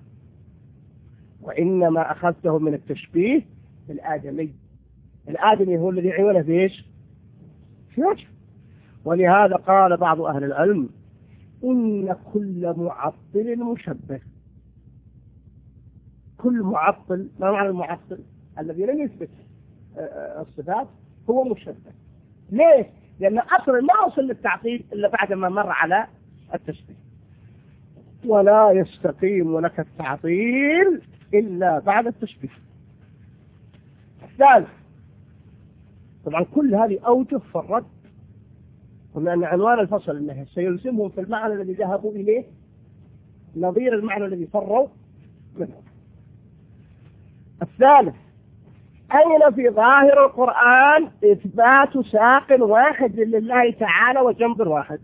وإنما أخذته من التشبيه الآدمي. الآدمي هو الذي عيونه في إيش؟ في وجه. ولهذا قال بعض أهل العلم إن كل معطل مشبه. كل معطل، ما معنى المعطل؟ الذي لم يثبت الصفات هو مشبه. ليش؟ لأن أصلا ما وصل للتعطيل إلا بعد ما مر على التشبيه. ولا يستقيم لك التعطيل إلا بعد التشبيه. الثالث، طبعا كل هذه أوجه في الرد، قلنا أن عنوان الفصل أنه سيلزمهم في المعنى الذي ذهبوا إليه نظير المعنى الذي فروا منه. الثالث، أين في ظاهر القرآن إثبات ساق واحد لله تعالى وجنب واحد؟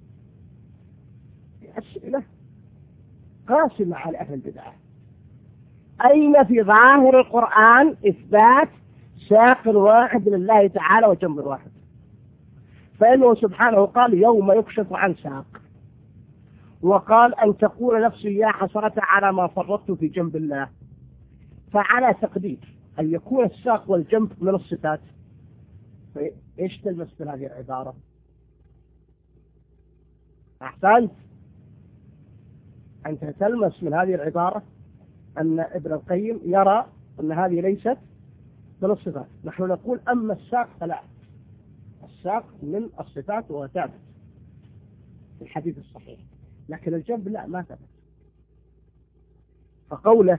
أسئلة قاسمة على أهل البدعة. أين في ظاهر القرآن إثبات ساق واحد لله تعالى وجنب واحد؟ فإنه سبحانه قال يوم يكشف عن ساق، وقال أن تقول نفسي يا حسرة على ما فرطت في جنب الله. فعلى تقدير أن يكون الساق والجنب من الصفات، إيش تلمس في هذه العبارة؟ أحسنت، أنت تلمس من هذه العبارة أن ابن القيم يرى أن هذه ليست من الصفات. نحن نقول أما الساق فلا، الساق من الصفات وهو ثابت في الحديث الصحيح، لكن الجنب لا، ما ثبت. فقوله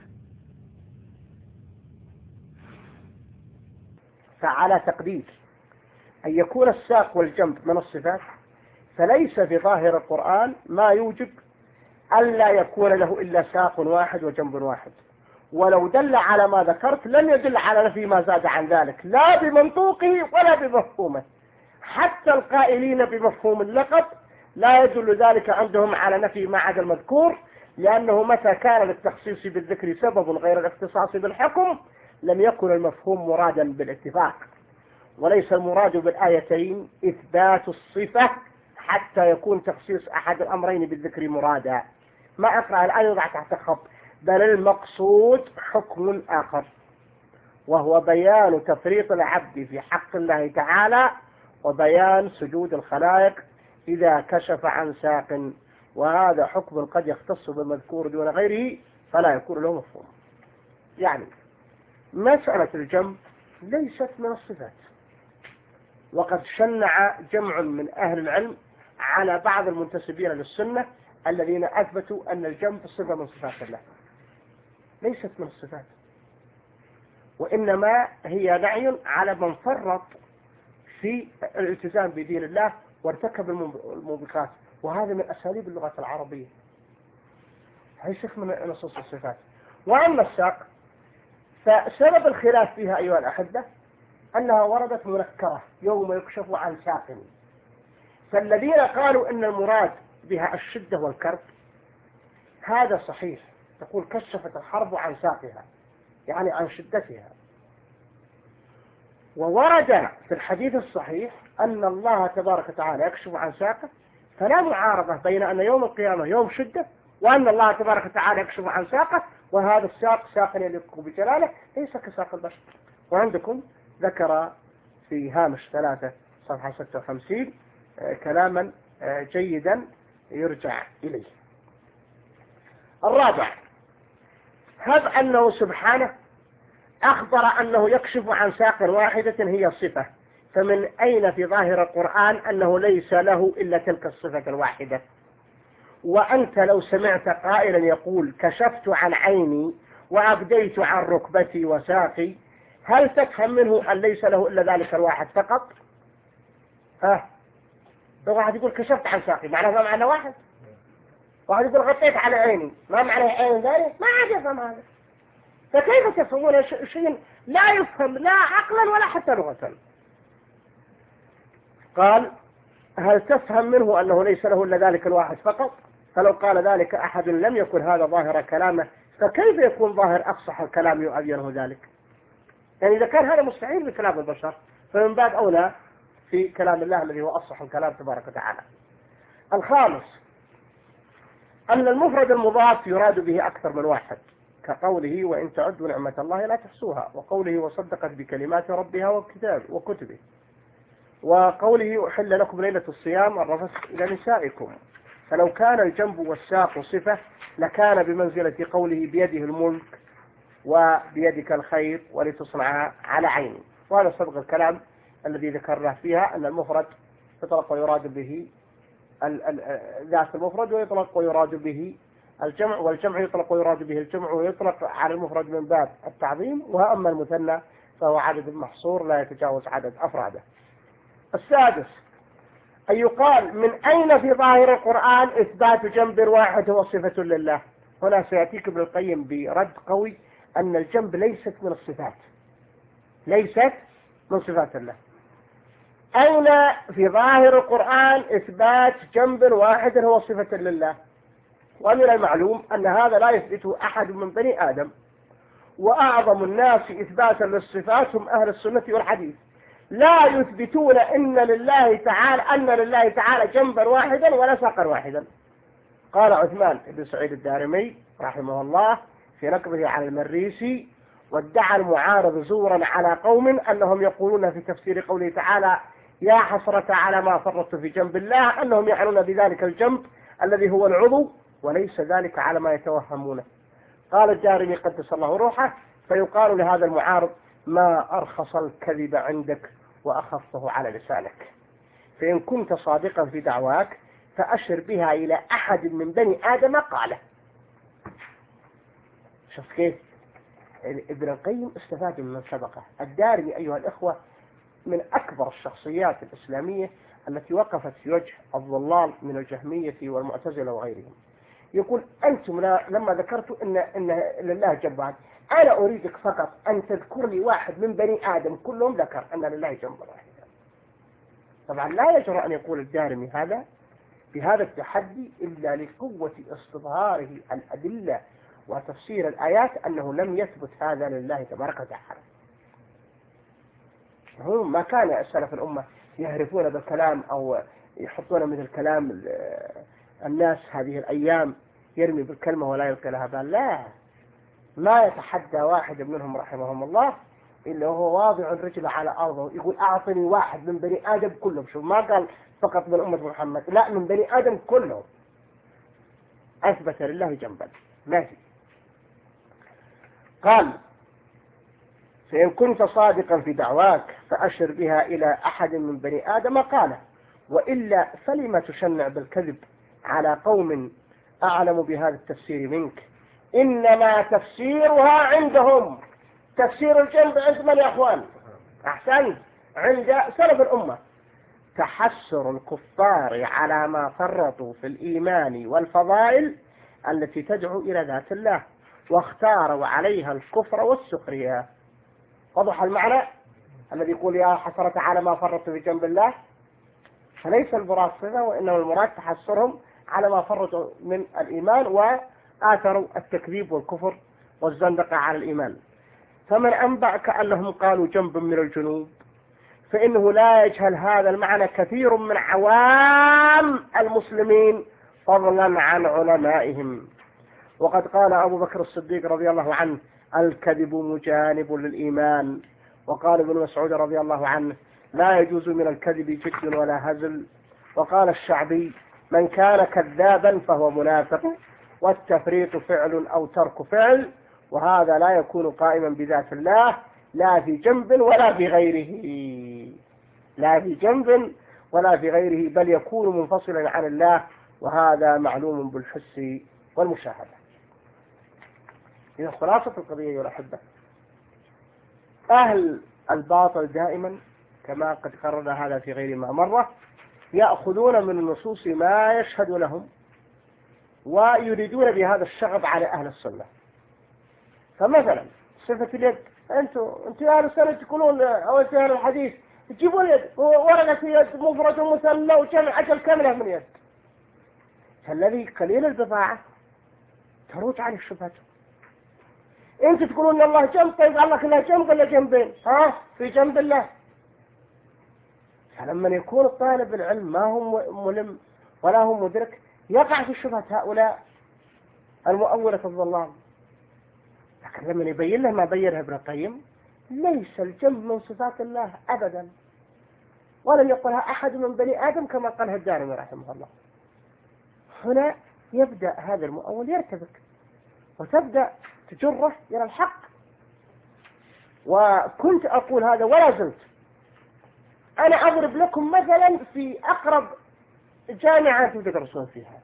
فعلى تقدير أن يكون الساق والجنب من الصفات، فليس في ظاهر القرآن ما يوجب ألا يكون له إلا ساق واحد وجنب واحد. ولو دل على ما ذكرت لم يدل على نفي ما زاد عن ذلك، لا بمنطوقه ولا بمفهومه. حتى القائلين بمفهوم اللقب لا يدل ذلك عندهم على نفي ما عدا المذكور، لأنه متى كان للتخصيص بالذكر سبب غير الاختصاص بالحكم لم يكن المفهوم مرادا بالاتفاق. وليس المراد بالآيتين إثبات الصفة حتى يكون تخصيص أحد الأمرين بالذكر مرادا. ما أقرأ الآن يضع تحت خط، بل المقصود حكم آخر، وهو بيان تفريط العبد في حق الله تعالى وبيان سجود الخلائق إذا كشف عن ساق، وهذا حكم قد يختص بالمذكور دون غيره فلا يكون له مفهوم. يعني مسألة الجنب ليست من الصفات، وقد شنع جمع من أهل العلم على بعض المنتسبين للسنة الذين أثبتوا أن الجنب صفة من صفات الله، ليست من الصفات، وإنما هي نعي على من فرط في الالتزام بدين الله وارتكب الموبقات، وهذا من أساليب اللغة العربية، ليست من نصوص الصفات. وأما الساق فسبب الخلاف فيها أيها الأحبة أنها وردت منكرة يوم يكشف عن ساق، فالذين قالوا أن المراد بها الشدة والكرب هذا صحيح، تقول كشفت الحرب عن ساقها يعني عن شدتها. وورد في الحديث الصحيح أن الله تبارك وتعالى يكشف عن ساقه، فلا معارضة بين أن يوم القيامة يوم شدة وأن الله تبارك وتعالى يكشف عن ساقه، وهذا الساق ساق يليق بجلاله ليس كساق البشر. وعندكم ذكر في هامش ثلاثة صفحة ستة وخمسين كلاما جيدا يرجع إليه. الرابع، هب أنه سبحانه أخبر أنه يكشف عن ساق واحدة هي صفة، فمن أين في ظاهر القرآن أنه ليس له إلا تلك الصفة الواحدة؟ وأنت لو سمعت قائلا يقول كشفت عن عيني وأبديت عن ركبتي وساقي، هل تفهم منه أن ليس له إلا ذلك الواحد فقط؟ ها، لو واحد يقول كشفت عن ساقي معناه ما معنى واحد، واحد يقول غطيت على عيني ما معنى عين ذلك، ما عاد يفهم هذا. فكيف تفهمون شيء لا يفهم لا عقلا ولا حتى لغة؟ قال هل تفهم منه أنه ليس له إلا ذلك الواحد فقط؟ فلو قال ذلك أحد لم يكن هذا ظاهر كلامه، فكيف يكون ظاهر أفصح الكلام يؤذنه ذلك؟ يعني إذا كان هذا مستحيل بكلام البشر فمن باب أولى في كلام الله الذي هو أفصح الكلام تبارك وتعالى. الخامس أن المفرد المضاف يراد به أكثر من واحد، كقوله وإن تعدوا نعمة الله لا تحصوها، وقوله وصدقت بكلمات ربها وكتاب وكتبه، وقوله أحل لكم ليلة الصيام الرفث إلى نسائكم. فلو كان الجنب والساق صفة لكان بمنزلة قوله بيده الملك وبيدك الخير ولتصنع على عيني. وهذا سبق الكلام الذي ذكرناه فيها أن المفرد يطلق ويراد به ذات المفرد ويطلق ويراد به الجمع، والجمع يطلق ويراد به الجمع ويطلق على المفرد من باب التعظيم، وأما المثنى فهو عدد محصور لا يتجاوز عدد أفراده. السادس أن يقال من أين في ظاهر القرآن إثبات جنب واحد هو صفة لله. هنا سيأتيك ابن القيم برد قوي أن الجنب ليست من الصفات، ليست من صفات الله. أين في ظاهر القرآن إثبات جنب واحد هو صفة لله؟ ومن المعلوم أن هذا لا يثبته أحد من بني آدم، وأعظم الناس إثباتا للصفات هم أهل السنة والحديث، لا يثبتون إن لله تعالى أن لله تعالى جنبا واحدا ولا ساقا واحدا. قال عثمان بن سعيد الدارمي رحمه الله في نقبه على المريسي وادعى المعارض زورا على قوم أنهم يقولون في تفسير قوله تعالى يا حسرة على ما فرطت في جنب الله أنهم يعنون بذلك الجنب الذي هو العضو وليس ذلك على ما يتوهمونه. قال الدارمي قدس الله روحه فيقال لهذا المعارض ما أرخص الكذب عندك وأخفه على لسانك، فإن كنت صادقا في دعواك فأشر بها إلى أحد من بني آدم قاله. شوف كيف ابن القيم استفاد من سبقه. الدارمي أيها الإخوة من أكبر الشخصيات الإسلامية التي وقفت في وجه الضلال من الجهمية والمعتزلة وغيرهم. يقول أنتم لما ذكرتوا إن, إن لله جنبان، أنا أريدك فقط أن تذكر لي واحد من بني آدم كلهم ذكر أن لله جنبا واحدا. طبعا لا يجرؤ أن يقول الدارمي هذا بهذا التحدي إلا لقوة استظهاره الأدلة وتفسير الآيات أنه لم يثبت هذا لله تبارك وتعالى. هم ما كان سلف الأمة يهرفون بالكلام أو يحطون مثل كلام الناس هذه الأيام يرمي بالكلمة ولا يلقي لها بال. لا، ما يتحدى واحد منهم رحمهم الله إلا هو واضع رجله على أرضه يقول أعطني واحد من بني آدم كلهم. شوف ما قال فقط من أمة محمد، لا من بني آدم كلهم أثبت لله جنبا. ماشي. قال فإن كنت صادقا في دعواك فأشر بها إلى أحد من بني آدم قاله، وإلا فلما تشنع بالكذب على قوم أعلم بهذا التفسير منك؟ إنما تفسيرها عندهم تفسير الجنب عند من يا أخوان؟ أحسن، عند سلف الأمة. تحسر الكفار على ما فرطوا في الإيمان والفضائل التي تدعو إلى ذات الله واختاروا عليها الكفر والسخرية. وضح المعنى الذي يقول يا حسرة على ما فرطوا في جنب الله، فليس المراد صفة، وإنما المراد تحسرهم على ما فرطوا من الإيمان وآثروا التكذيب والكفر والزندقة على الإيمان. فمن أنبأك أنهم قالوا جنب من الجنوب، فإنه لا يجهل هذا المعنى كثير من عوام المسلمين فضلا عن علمائهم. وقد قال أبو بكر الصديق رضي الله عنه الكذب مجانب للإيمان. وقال ابن مسعود رضي الله عنه لا يجوز من الكذب جد ولا هزل. وقال الشعبي من كان كذابا فهو منافق، والتفريط فعل أو ترك فعل، وهذا لا يكون قائما بذات الله لا في جنب ولا في غيره. لا في جنب ولا في غيره، بل يكون منفصلا عن الله، وهذا معلوم بالحس والمشاهدة. إذا خلاصة القضية يا الأحبة، أهل الباطل دائما كما قد قررنا هذا في غير ما مرة يأخذون من النصوص ما يشهد لهم، ويريدون بهذا الشغب على أهل السنة. فمثلا صفة اليد، أنتم أنتم أهل السنة تقولون أو أنتم أهل الحديث تجيبون يد ورقة يد مفرد ومثنى وجمع أجل كاملة من يد، فالذي قليل البضاعة تروج عليه الشبهات. أنت تقولون الله جنب، طيب الله كله جنب ولا جنبين؟ ها في جنب الله. فلما يكون الطالب العلم ما هو ملم ولا هو مدرك يقع في شبهة هؤلاء المؤولة الظلام. لكن لما يبين له ما بينه ابن القيم، ليس الجنب من صفات الله أبدا، ولم يقلها أحد من بني آدم كما قالها الدارمي رحمه الله. هنا يبدأ هذا المؤول يرتبك، وتبدأ تجره إلى الحق. وكنت أقول هذا ولا زلت. أنا أضرب لكم مثلا في أقرب جامعة تدرسون فيها،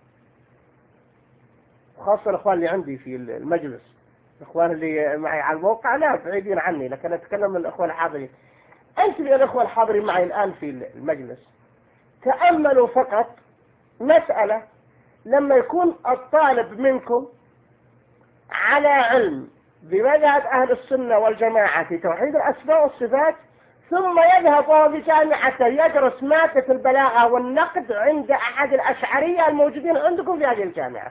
خاصة الأخوان اللي عندي في المجلس، الأخوان اللي معي على الموقع لا بعيدين عني، لكن أتكلم من الأخوان الحاضرين. أنت من الأخوان الحاضرين معي الآن في المجلس، تأملوا فقط مسألة لما يكون الطالب منكم على علم بمذهب أهل السنة والجماعة في توحيد الأسماء والصفات، ثم يذهب وهو في جامعة يدرس مادة البلاغة والنقد عند أحد الأشعرية الموجودين عندكم في هذه الجامعة.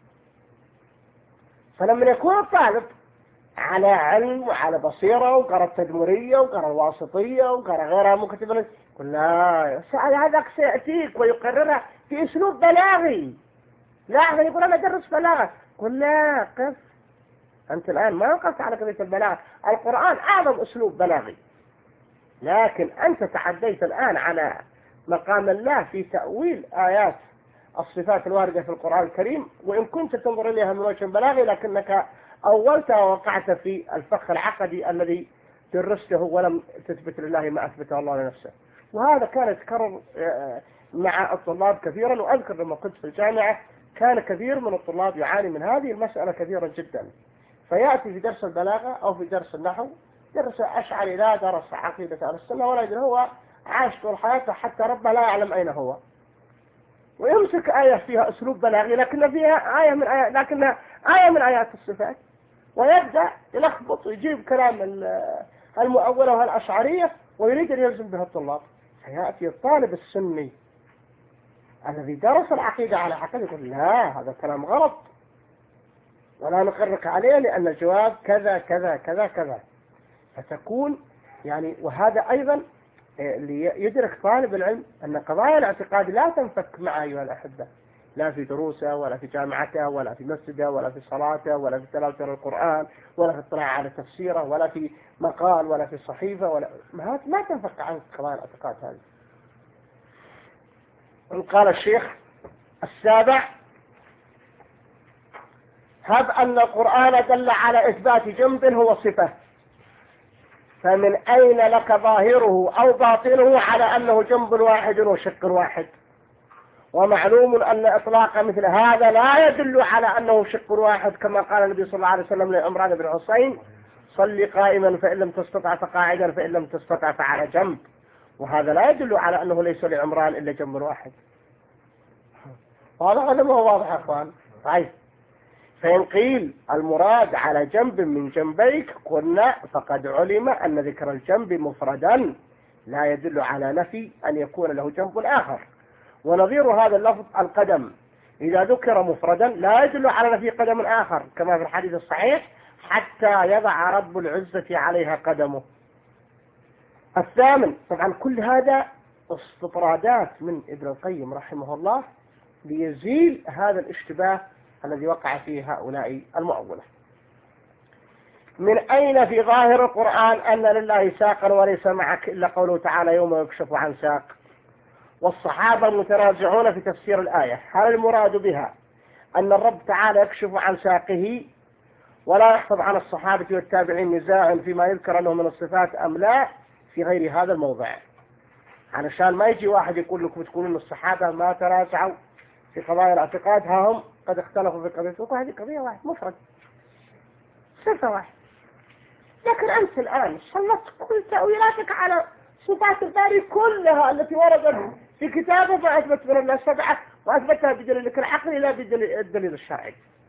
فلما يكون الطالب على علم وعلى بصيرة وقرأ التدمرية وقرأ الواسطية وقرأ غيرها مكتب، يقول لا هذاك سيأتيك ويقررها في أسلوب بلاغي. لا يقول أنا أدرس بلاغة، قل لا قف، أنت الآن ما وقفت على قضية البلاغة. القرآن أعظم أسلوب بلاغي، لكن أنت تعديت الآن على مقام الله في تأويل آيات الصفات الواردة في القرآن الكريم، وإن كنت تنظر إليها من وجه بلاغي لكنك أولت ووقعت في الفخ العقدي الذي درسته ولم تثبت لله ما أثبته الله لنفسه. وهذا كان يتكرر مع الطلاب كثيرا، وأذكر لما كنت في الجامعة كان كثير من الطلاب يعاني من هذه المسألة كثيرا جدا. فيأتي في درس البلاغة أو في درس النحو درس أشعري لا درس عقيدة أهل السنة ولا يدري، هو عاش طول حياته حتى ربه لا يعلم أين هو، ويمسك آية فيها أسلوب بلاغي لكن فيها آية من آيات لكنها آية من آيات الصفات، ويبدأ يلخبط ويجيب كلام المؤولة والأشعرية ويريد أن يلزم به الطلاب. فيأتي الطالب السني الذي درس العقيدة على حقيقة يقول لا هذا كلام غلط ولا نقرك عليه لأن الجواب كذا كذا كذا كذا. فتكون يعني، وهذا أيضا ليدرك طالب العلم أن قضايا الاعتقاد لا تنفك معه أيها الأحبة، لا في دروسه ولا في جامعته ولا في مسجده ولا في صلاته ولا في تلاوة القرآن ولا في اطلاع على تفسيره ولا في مقال ولا في صحيفة ولا ما, ما تنفك عن قضايا الاعتقاد هذه. قال الشيخ السابع: هب أن القرآن دل على إثبات جنب هو صفة، فمن أين لك ظاهره أو باطنه على أنه جنب واحد وشق واحد؟ ومعلوم أن إطلاق مثل هذا لا يدل على أنه شق واحد، كما قال النبي صلى الله عليه وسلم لعمران بن حسين: صل قائما فإن لم تستطع فقاعدا فإن لم تستطع فعلى جنب. وهذا لا يدل على أنه ليس لعمران إلا جنب واحد. واضح ولا ما هو واضح يا أخوان؟ طيب، فإن قيل المراد على جنب من جنبيك قلنا فقد علم أن ذكر الجنب مفردا لا يدل على نفي أن يكون له جنب آخر. ونظير هذا اللفظ القدم إذا ذكر مفردا لا يدل على نفي قدم آخر، كما في الحديث الصحيح: حتى يضع رب العزة عليها قدمه. الثامن، طبعا كل هذا استطرادات من ابن القيم رحمه الله ليزيل هذا الاشتباه الذي وقع فيه هؤلاء المؤولة. من أين في ظاهر القرآن أن لله ساقا وليس معك إلا قوله تعالى: يوم يكشف عن ساق؟ والصحابة متنازعون في تفسير الآية، هل المراد بها أن الرب تعالى يكشف عن ساقه؟ ولا يحفظ عن الصحابة والتابعين نزاع فيما يذكر أنه من الصفات أم لا في غير هذا الموضع. علشان ما يجي واحد يقول لكم تقولون الصحابة ما تراجعوا في قضايا الاعتقاد، ها هم قد اختلفوا في قضية، هذه قضية واحد مفرد صفة واحد. لكن أنت الآن سلطت كل تأويلاتك على صفات الباري كلها التي وردت في كتابه، فأثبت من الله سبعة وأثبتها بدليلك العقلي لا بالدليل الشرعي.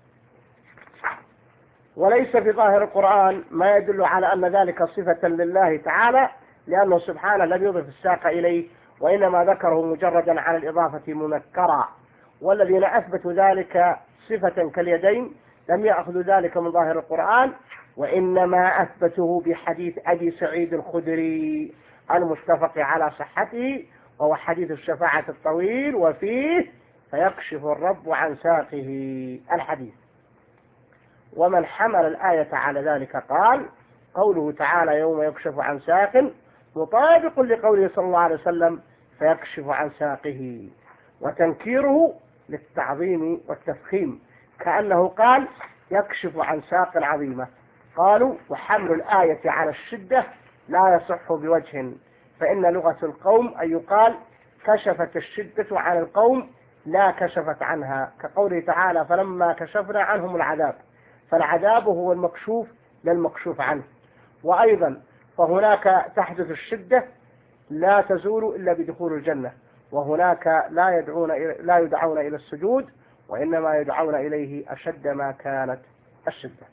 وليس في ظاهر القرآن ما يدل على أن ذلك صفة لله تعالى، لأنه سبحانه لم يضف الساق إليه، وإنما ذكره مجردا عن الإضافة منكرا. والذين أثبتوا ذلك صفة كاليدين لم يأخذوا ذلك من ظاهر القرآن، وإنما أثبته بحديث أبي سعيد الخدري المتفق على صحته، وهو حديث الشفاعة الطويل وفيه فيكشف الرب عن ساقه الحديث. ومن حمل الآية على ذلك قال قوله تعالى يوم يكشف عن ساق مطابق لقوله صلى الله عليه وسلم فيكشف عن ساقه، وتنكيره للتعظيم والتفخيم كأنه قال يكشف عن ساق عظيمة. قالوا وحمل الآية على الشدة لا يصح بوجه، فإن لغة القوم أن يقال كشفت الشدة عن القوم لا كشفت عنها، كقوله تعالى فلما كشفنا عنهم العذاب، فالعذاب هو المكشوف لا المكشوف عنه. وأيضا فهناك تحدث الشدة لا تزول إلا بدخول الجنة، وهناك لا يدعون لا يدعون إلى السجود، وإنما يدعون إليه أشد ما كانت الشدة.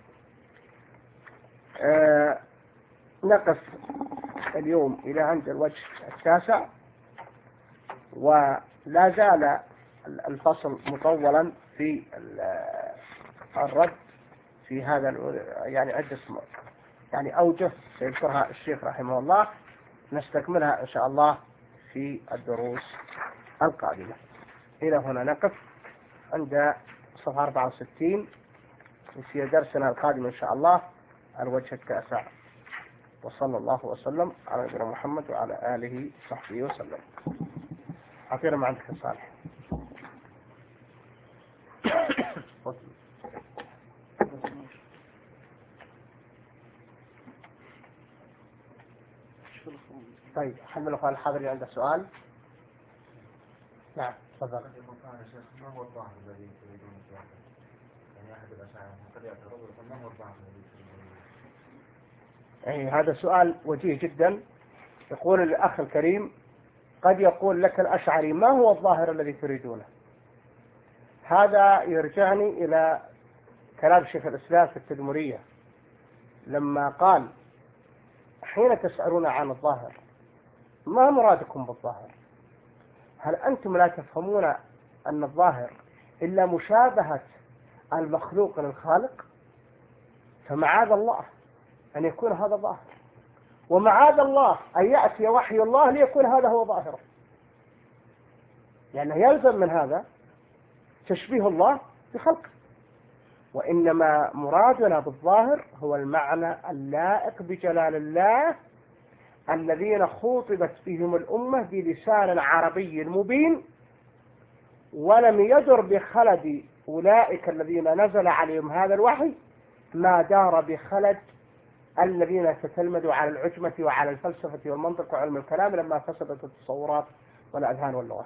آه نقف اليوم إلى عند الوجه التاسع، ولا زال الفصل مطولا في الرد في هذا يعني عدة يعني أوجه سيذكرها الشيخ رحمه الله، نستكملها إن شاء الله في الدروس القادمة. إلى هنا نقف عند صفحة أربعة وستين في درسنا القادم إن شاء الله الوجه التاسع. وصلى الله وسلم على نبينا محمد وعلى آله وصحبه وسلم. أعطينا ما عندك صالح. طيب حمل أخوان الحاضرين عنده سؤال. نعم تفضل. ما هو الظاهر الذي تريدون إثباته؟ يعني أحد الأشاعرة قد يعترض ما هو الظاهر الذي تريدون إثباته؟ أي هذا سؤال وجيه جدا. يقول الأخ الكريم قد يقول لك الأشعري ما هو الظاهر الذي تريدونه؟ هذا يرجعني إلى كلام شيخ الإسلام في التدمرية لما قال حين تسألون عن الظاهر ما مرادكم بالظاهر؟ هل أنتم لا تفهمون أن الظاهر إلا مشابهة المخلوق للخالق؟ فمعاذ الله أن يكون هذا ظاهر، ومعاذ الله أن يأتي وحي الله ليكون هذا هو ظاهره، لأنه يلزم من هذا تشبيه الله بخلقه. وإنما مرادنا بالظاهر هو المعنى اللائق بجلال الله الذين خوطبت فيهم الأمة بلسان عربي مبين، ولم يدر بخلد أولئك الذين نزل عليهم هذا الوحي ما دار بخلد الذين تتلمذوا على العجمة وعلى الفلسفة والمنطق وعلم الكلام لما فسدت التصورات والأذهان واللغات.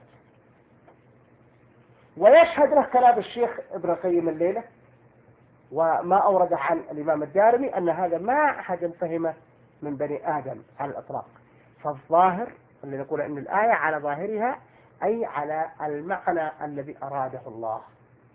ويشهد له كلام الشيخ ابن القيم الليلة وما أورده عن الإمام الدارمي أن هذا ما أحد فهمه من بني آدم على الأطلاق. فالظاهر اللي نقول أن الآية على ظاهرها أي على المعنى الذي أراده الله.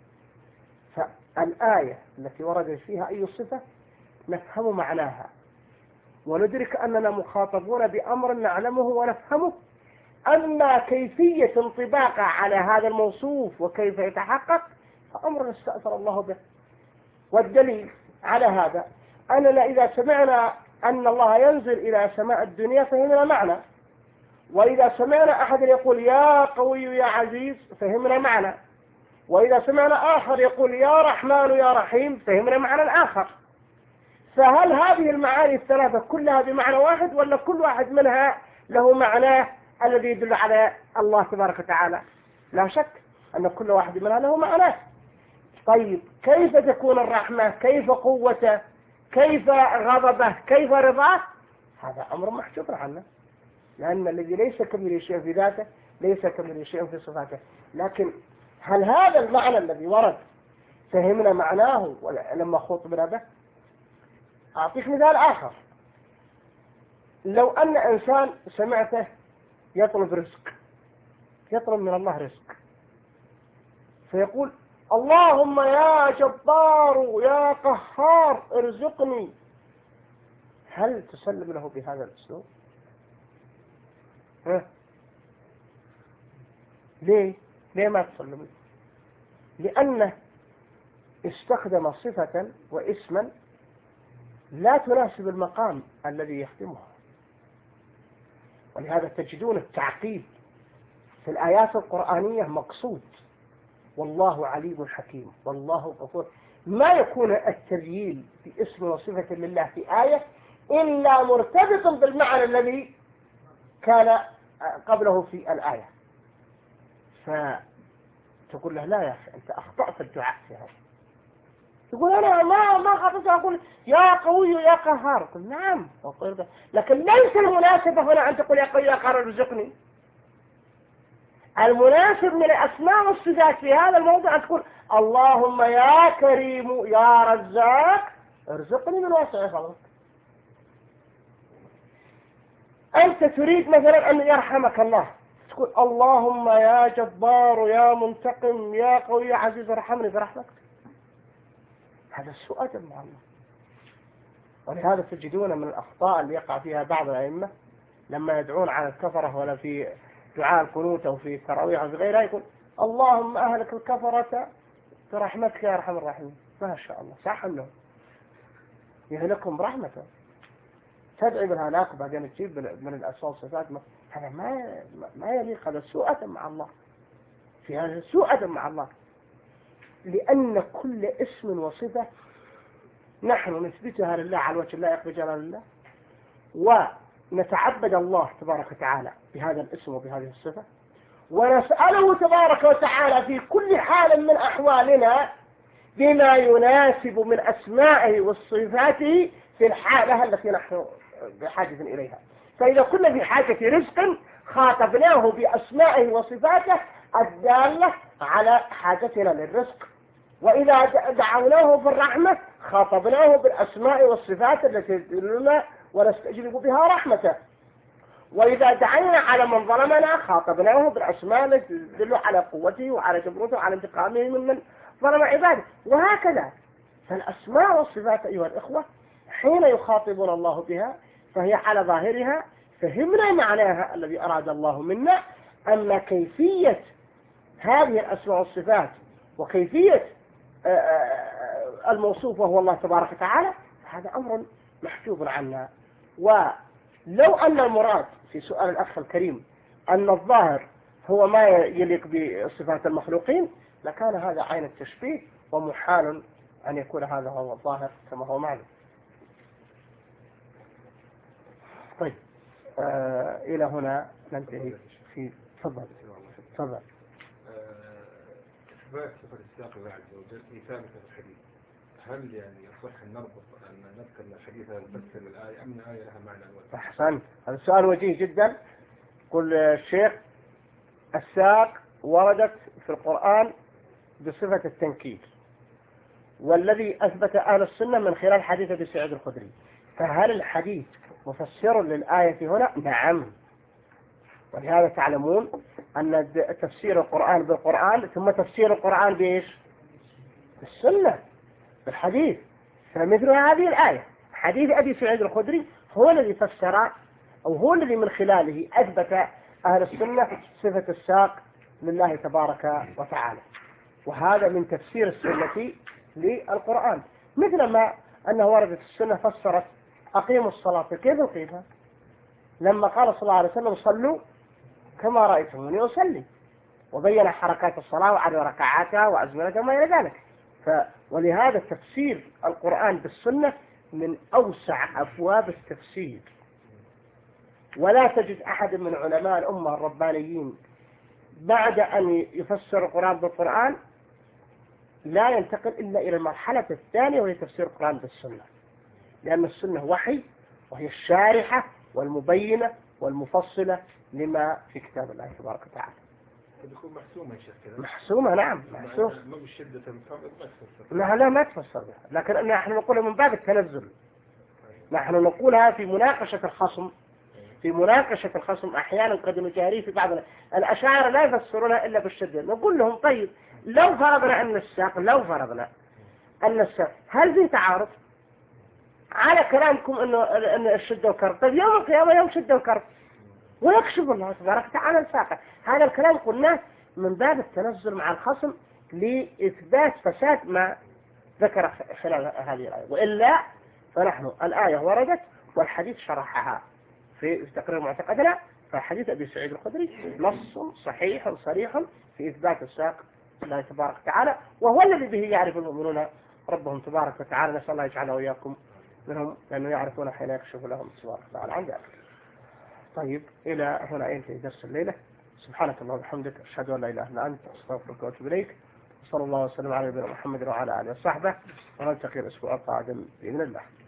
فالآية التي وردت فيها أي صفة نفهم معناها وندرك أننا مخاطبون بأمر نعلمه ونفهمه، أما كيفية انطباقه على هذا الموصوف وكيف يتحقق فأمر استأثر الله به. والدليل على هذا أننا إذا سمعنا أن الله ينزل إلى سماء الدنيا فهمنا معنى، وإذا سمعنا أحد يقول يا قوي يا عزيز فهمنا معنى، وإذا سمعنا آخر يقول يا رحمن يا رحيم فهمنا معنى آخر. فهل هذه المعاني الثلاثة كلها بمعنى واحد ولا كل واحد منها له معناه الذي يدل على الله تبارك وتعالى؟ لا شك أن كل واحد منها له معناه. طيب كيف تكون الرحمة؟ كيف قوته؟ كيف غضبه؟ كيف رضاه؟ هذا أمر محجوب عنه. لأن الذي ليس كمثله شيء في ذاته ليس كمثله شيء في صفاته. لكن هل هذا المعنى الذي ورد فهمنا معناه لما خطبنا به؟ أعطيك مثال آخر. لو أن إنسان سمعته يطلب رزق، يطلب من الله رزق، فيقول اللهم يا جبار يا قهار ارزقني، هل تسلم له بهذا الأسلوب؟ ها؟ ليه؟ ليه ما تسلم له؟ لأنه استخدم صفة واسما لا تناسب المقام الذي يخدمها. ولهذا تجدون التعقيد في الآيات القرآنية مقصود. والله عليم حكيم، والله غفور. ما يكون التذييل باسم وصفة لله في آية إلا مرتبط بالمعنى الذي كان قبله في الآية. فتقول له لا يا أخي أنت أخطأت الدعاء في هذا. يقول أنا ما ما خطأت، أقول يا قوي يا قهار. قل نعم، لكن ليس المناسبة هنا أن تقول يا قوي يا قهار ارزقني. المناسب من الأسماء والصفات في هذا الموضوع أن تقول اللهم يا كريم يا رزاق ارزقني من واسع فضلك. أنت تريد مثلا أن يرحمك الله، تقول اللهم يا جبار يا منتقم يا قوي يا عزيز ارحمني برحمتك. هذا سوء أدب مع الله. ولهذا تجدون من الأخطاء اللي يقع فيها بعض الأئمة لما يدعون على الكفرة ولا في دعاء القنوت أو في التراويح أو في غيرها يقول اللهم أهلك الكفرة برحمتك يا أرحم الراحمين. ما شاء الله صح لهم يهلكهم برحمته، تدعي بالهلاك وبعدين تجيب من الأسماء والصفات. هذا ما ما يليق، هذا سوء أدب مع الله. في هذا سوء أدب مع الله، لأن كل اسم وصفة نحن نثبتها لله على وجه الله يقبل جلال الله، ونتعبد الله تبارك وتعالى بهذا الاسم وبهذه الصفة، ونسأله تبارك وتعالى في كل حال من أحوالنا بما يناسب من أسمائه وصفاته في الحالة التي نحن بحاجة إليها. فإذا كنا في حاجة رزق خاطبناه بأسمائه وصفاته الدالة على حاجتنا للرزق، وإذا دعوناه بالرحمة خاطبناه بالأسماء والصفات التي تدلنا ونستجلب بها رحمته، وإذا دعينا على من ظلمنا خاطبناه بالأسماء التي تدل على قوته وعلى جبروته وعلى انتقامه ممن ظلم عباده، وهكذا. فالأسماء والصفات أيها الإخوة حين يخاطبنا الله بها فهي على ظاهرها فهمنا معناها الذي أراد الله منا، أن كيفية هذه الأسماء والصفات وكيفية الموصوف وهو الله تبارك وتعالى هذا أمر محجوب عنا. ولو أن المراد في سؤال الأخ الكريم أن الظاهر هو ما يليق بصفات المخلوقين لكان هذا عين التشبيه، ومحال أن يكون هذا هو الظاهر كما هو معلوم. طيب آه إلى هنا ننتهي في تفضل تفضل. إثبات صفة الساق الله عز وجل هي ثابتة في الحديث، هل يعني يصح أن نربط أن نذكر الحديث هذا بس للآية أم الآية لها معنى أول؟ أحسنت، هذا السؤال وجيه جدا. قل الشيخ الساق وردت في القرآن بصفة التنكير، والذي أثبت أهل السنة من خلال حديث أبي سعيد الخدري، فهل الحديث مفسر للآية هنا؟ نعم. ولهذا تعلمون أن تفسير القرآن بالقرآن ثم تفسير القرآن بإيش؟ بالسنة بالحديث. فمثل هذه الآية حديث أبي سعيد الخدري هو الذي فسر أو هو الذي من خلاله أثبت أهل السنة صفة الساق لله تبارك وتعالى، وهذا من تفسير السنة للقرآن. مثل ما أنه وردت السنة فسرت أقيموا الصلاة، كيف أقيمها؟ لما قال صلى الله عليه وسلم صلوا كما رأيتموني أصلي، وبين حركات الصلاة وعدد ركعاتها وأزمنتها وما إلى ذلك. ف... ولهذا تفسير القرآن بالسنة من أوسع أبواب التفسير، ولا تجد أحد من علماء الأمة الربانيين بعد أن يفسر القرآن بالقرآن لا ينتقل إلا إلى المرحلة الثانية وهي تفسير القرآن بالسنة، لأن السنة وحي وهي الشارحة والمبينة والمفصلة لما في كتاب الله تبارك وتعالى. تكون محسومة يا شيخ كذا. محسومة نعم محسومة. ما بالشدة المفرد ما تفسر. لا لا ما تفسر بها، لكن نحن نقولها من باب التنزل. نحن نقولها في مناقشة الخصم، في مناقشة الخصم أحيانا قد نجاريه في بعض الأشاعرة لا يفسرونها إلا بالشدة. نقول لهم طيب لو فرضنا أن الساق لو فرضنا أن الساق هل في تعارض على كلامكم أنه أن الشدة والكرب؟ طيب يوم القيامة يوم شدة وكرب ويكشف الله تبارك وتعالى الساقة. هذا الكلام قلناه من باب التنزل مع الخصم لإثبات فساد ما ذكر خلال هذه الآية، وإلا فنحن الآية وردت والحديث شرحها في تقرير معتقدنا. فحديث أبي سعيد الخدري نص صحيح صريح في إثبات الساق الله تبارك وتعالى، وهو الذي به يعرف المؤمنون ربهم تبارك وتعالى. نسأل الله يجعله وإياكم منهم لأنه يعرفون حين يكشف لهم تبارك وتعالى عن ذلك. طيب إلى هنا ينتهي درس الليلة. سبحانك اللهم وبحمدك أشهد أن لا إله إلا أنت أستغفرك وأتوب إليك. صلى الله وسلم على نبينا محمد وعلى آله وصحبه، ونلتقي الأسبوع القادم بإذن الله.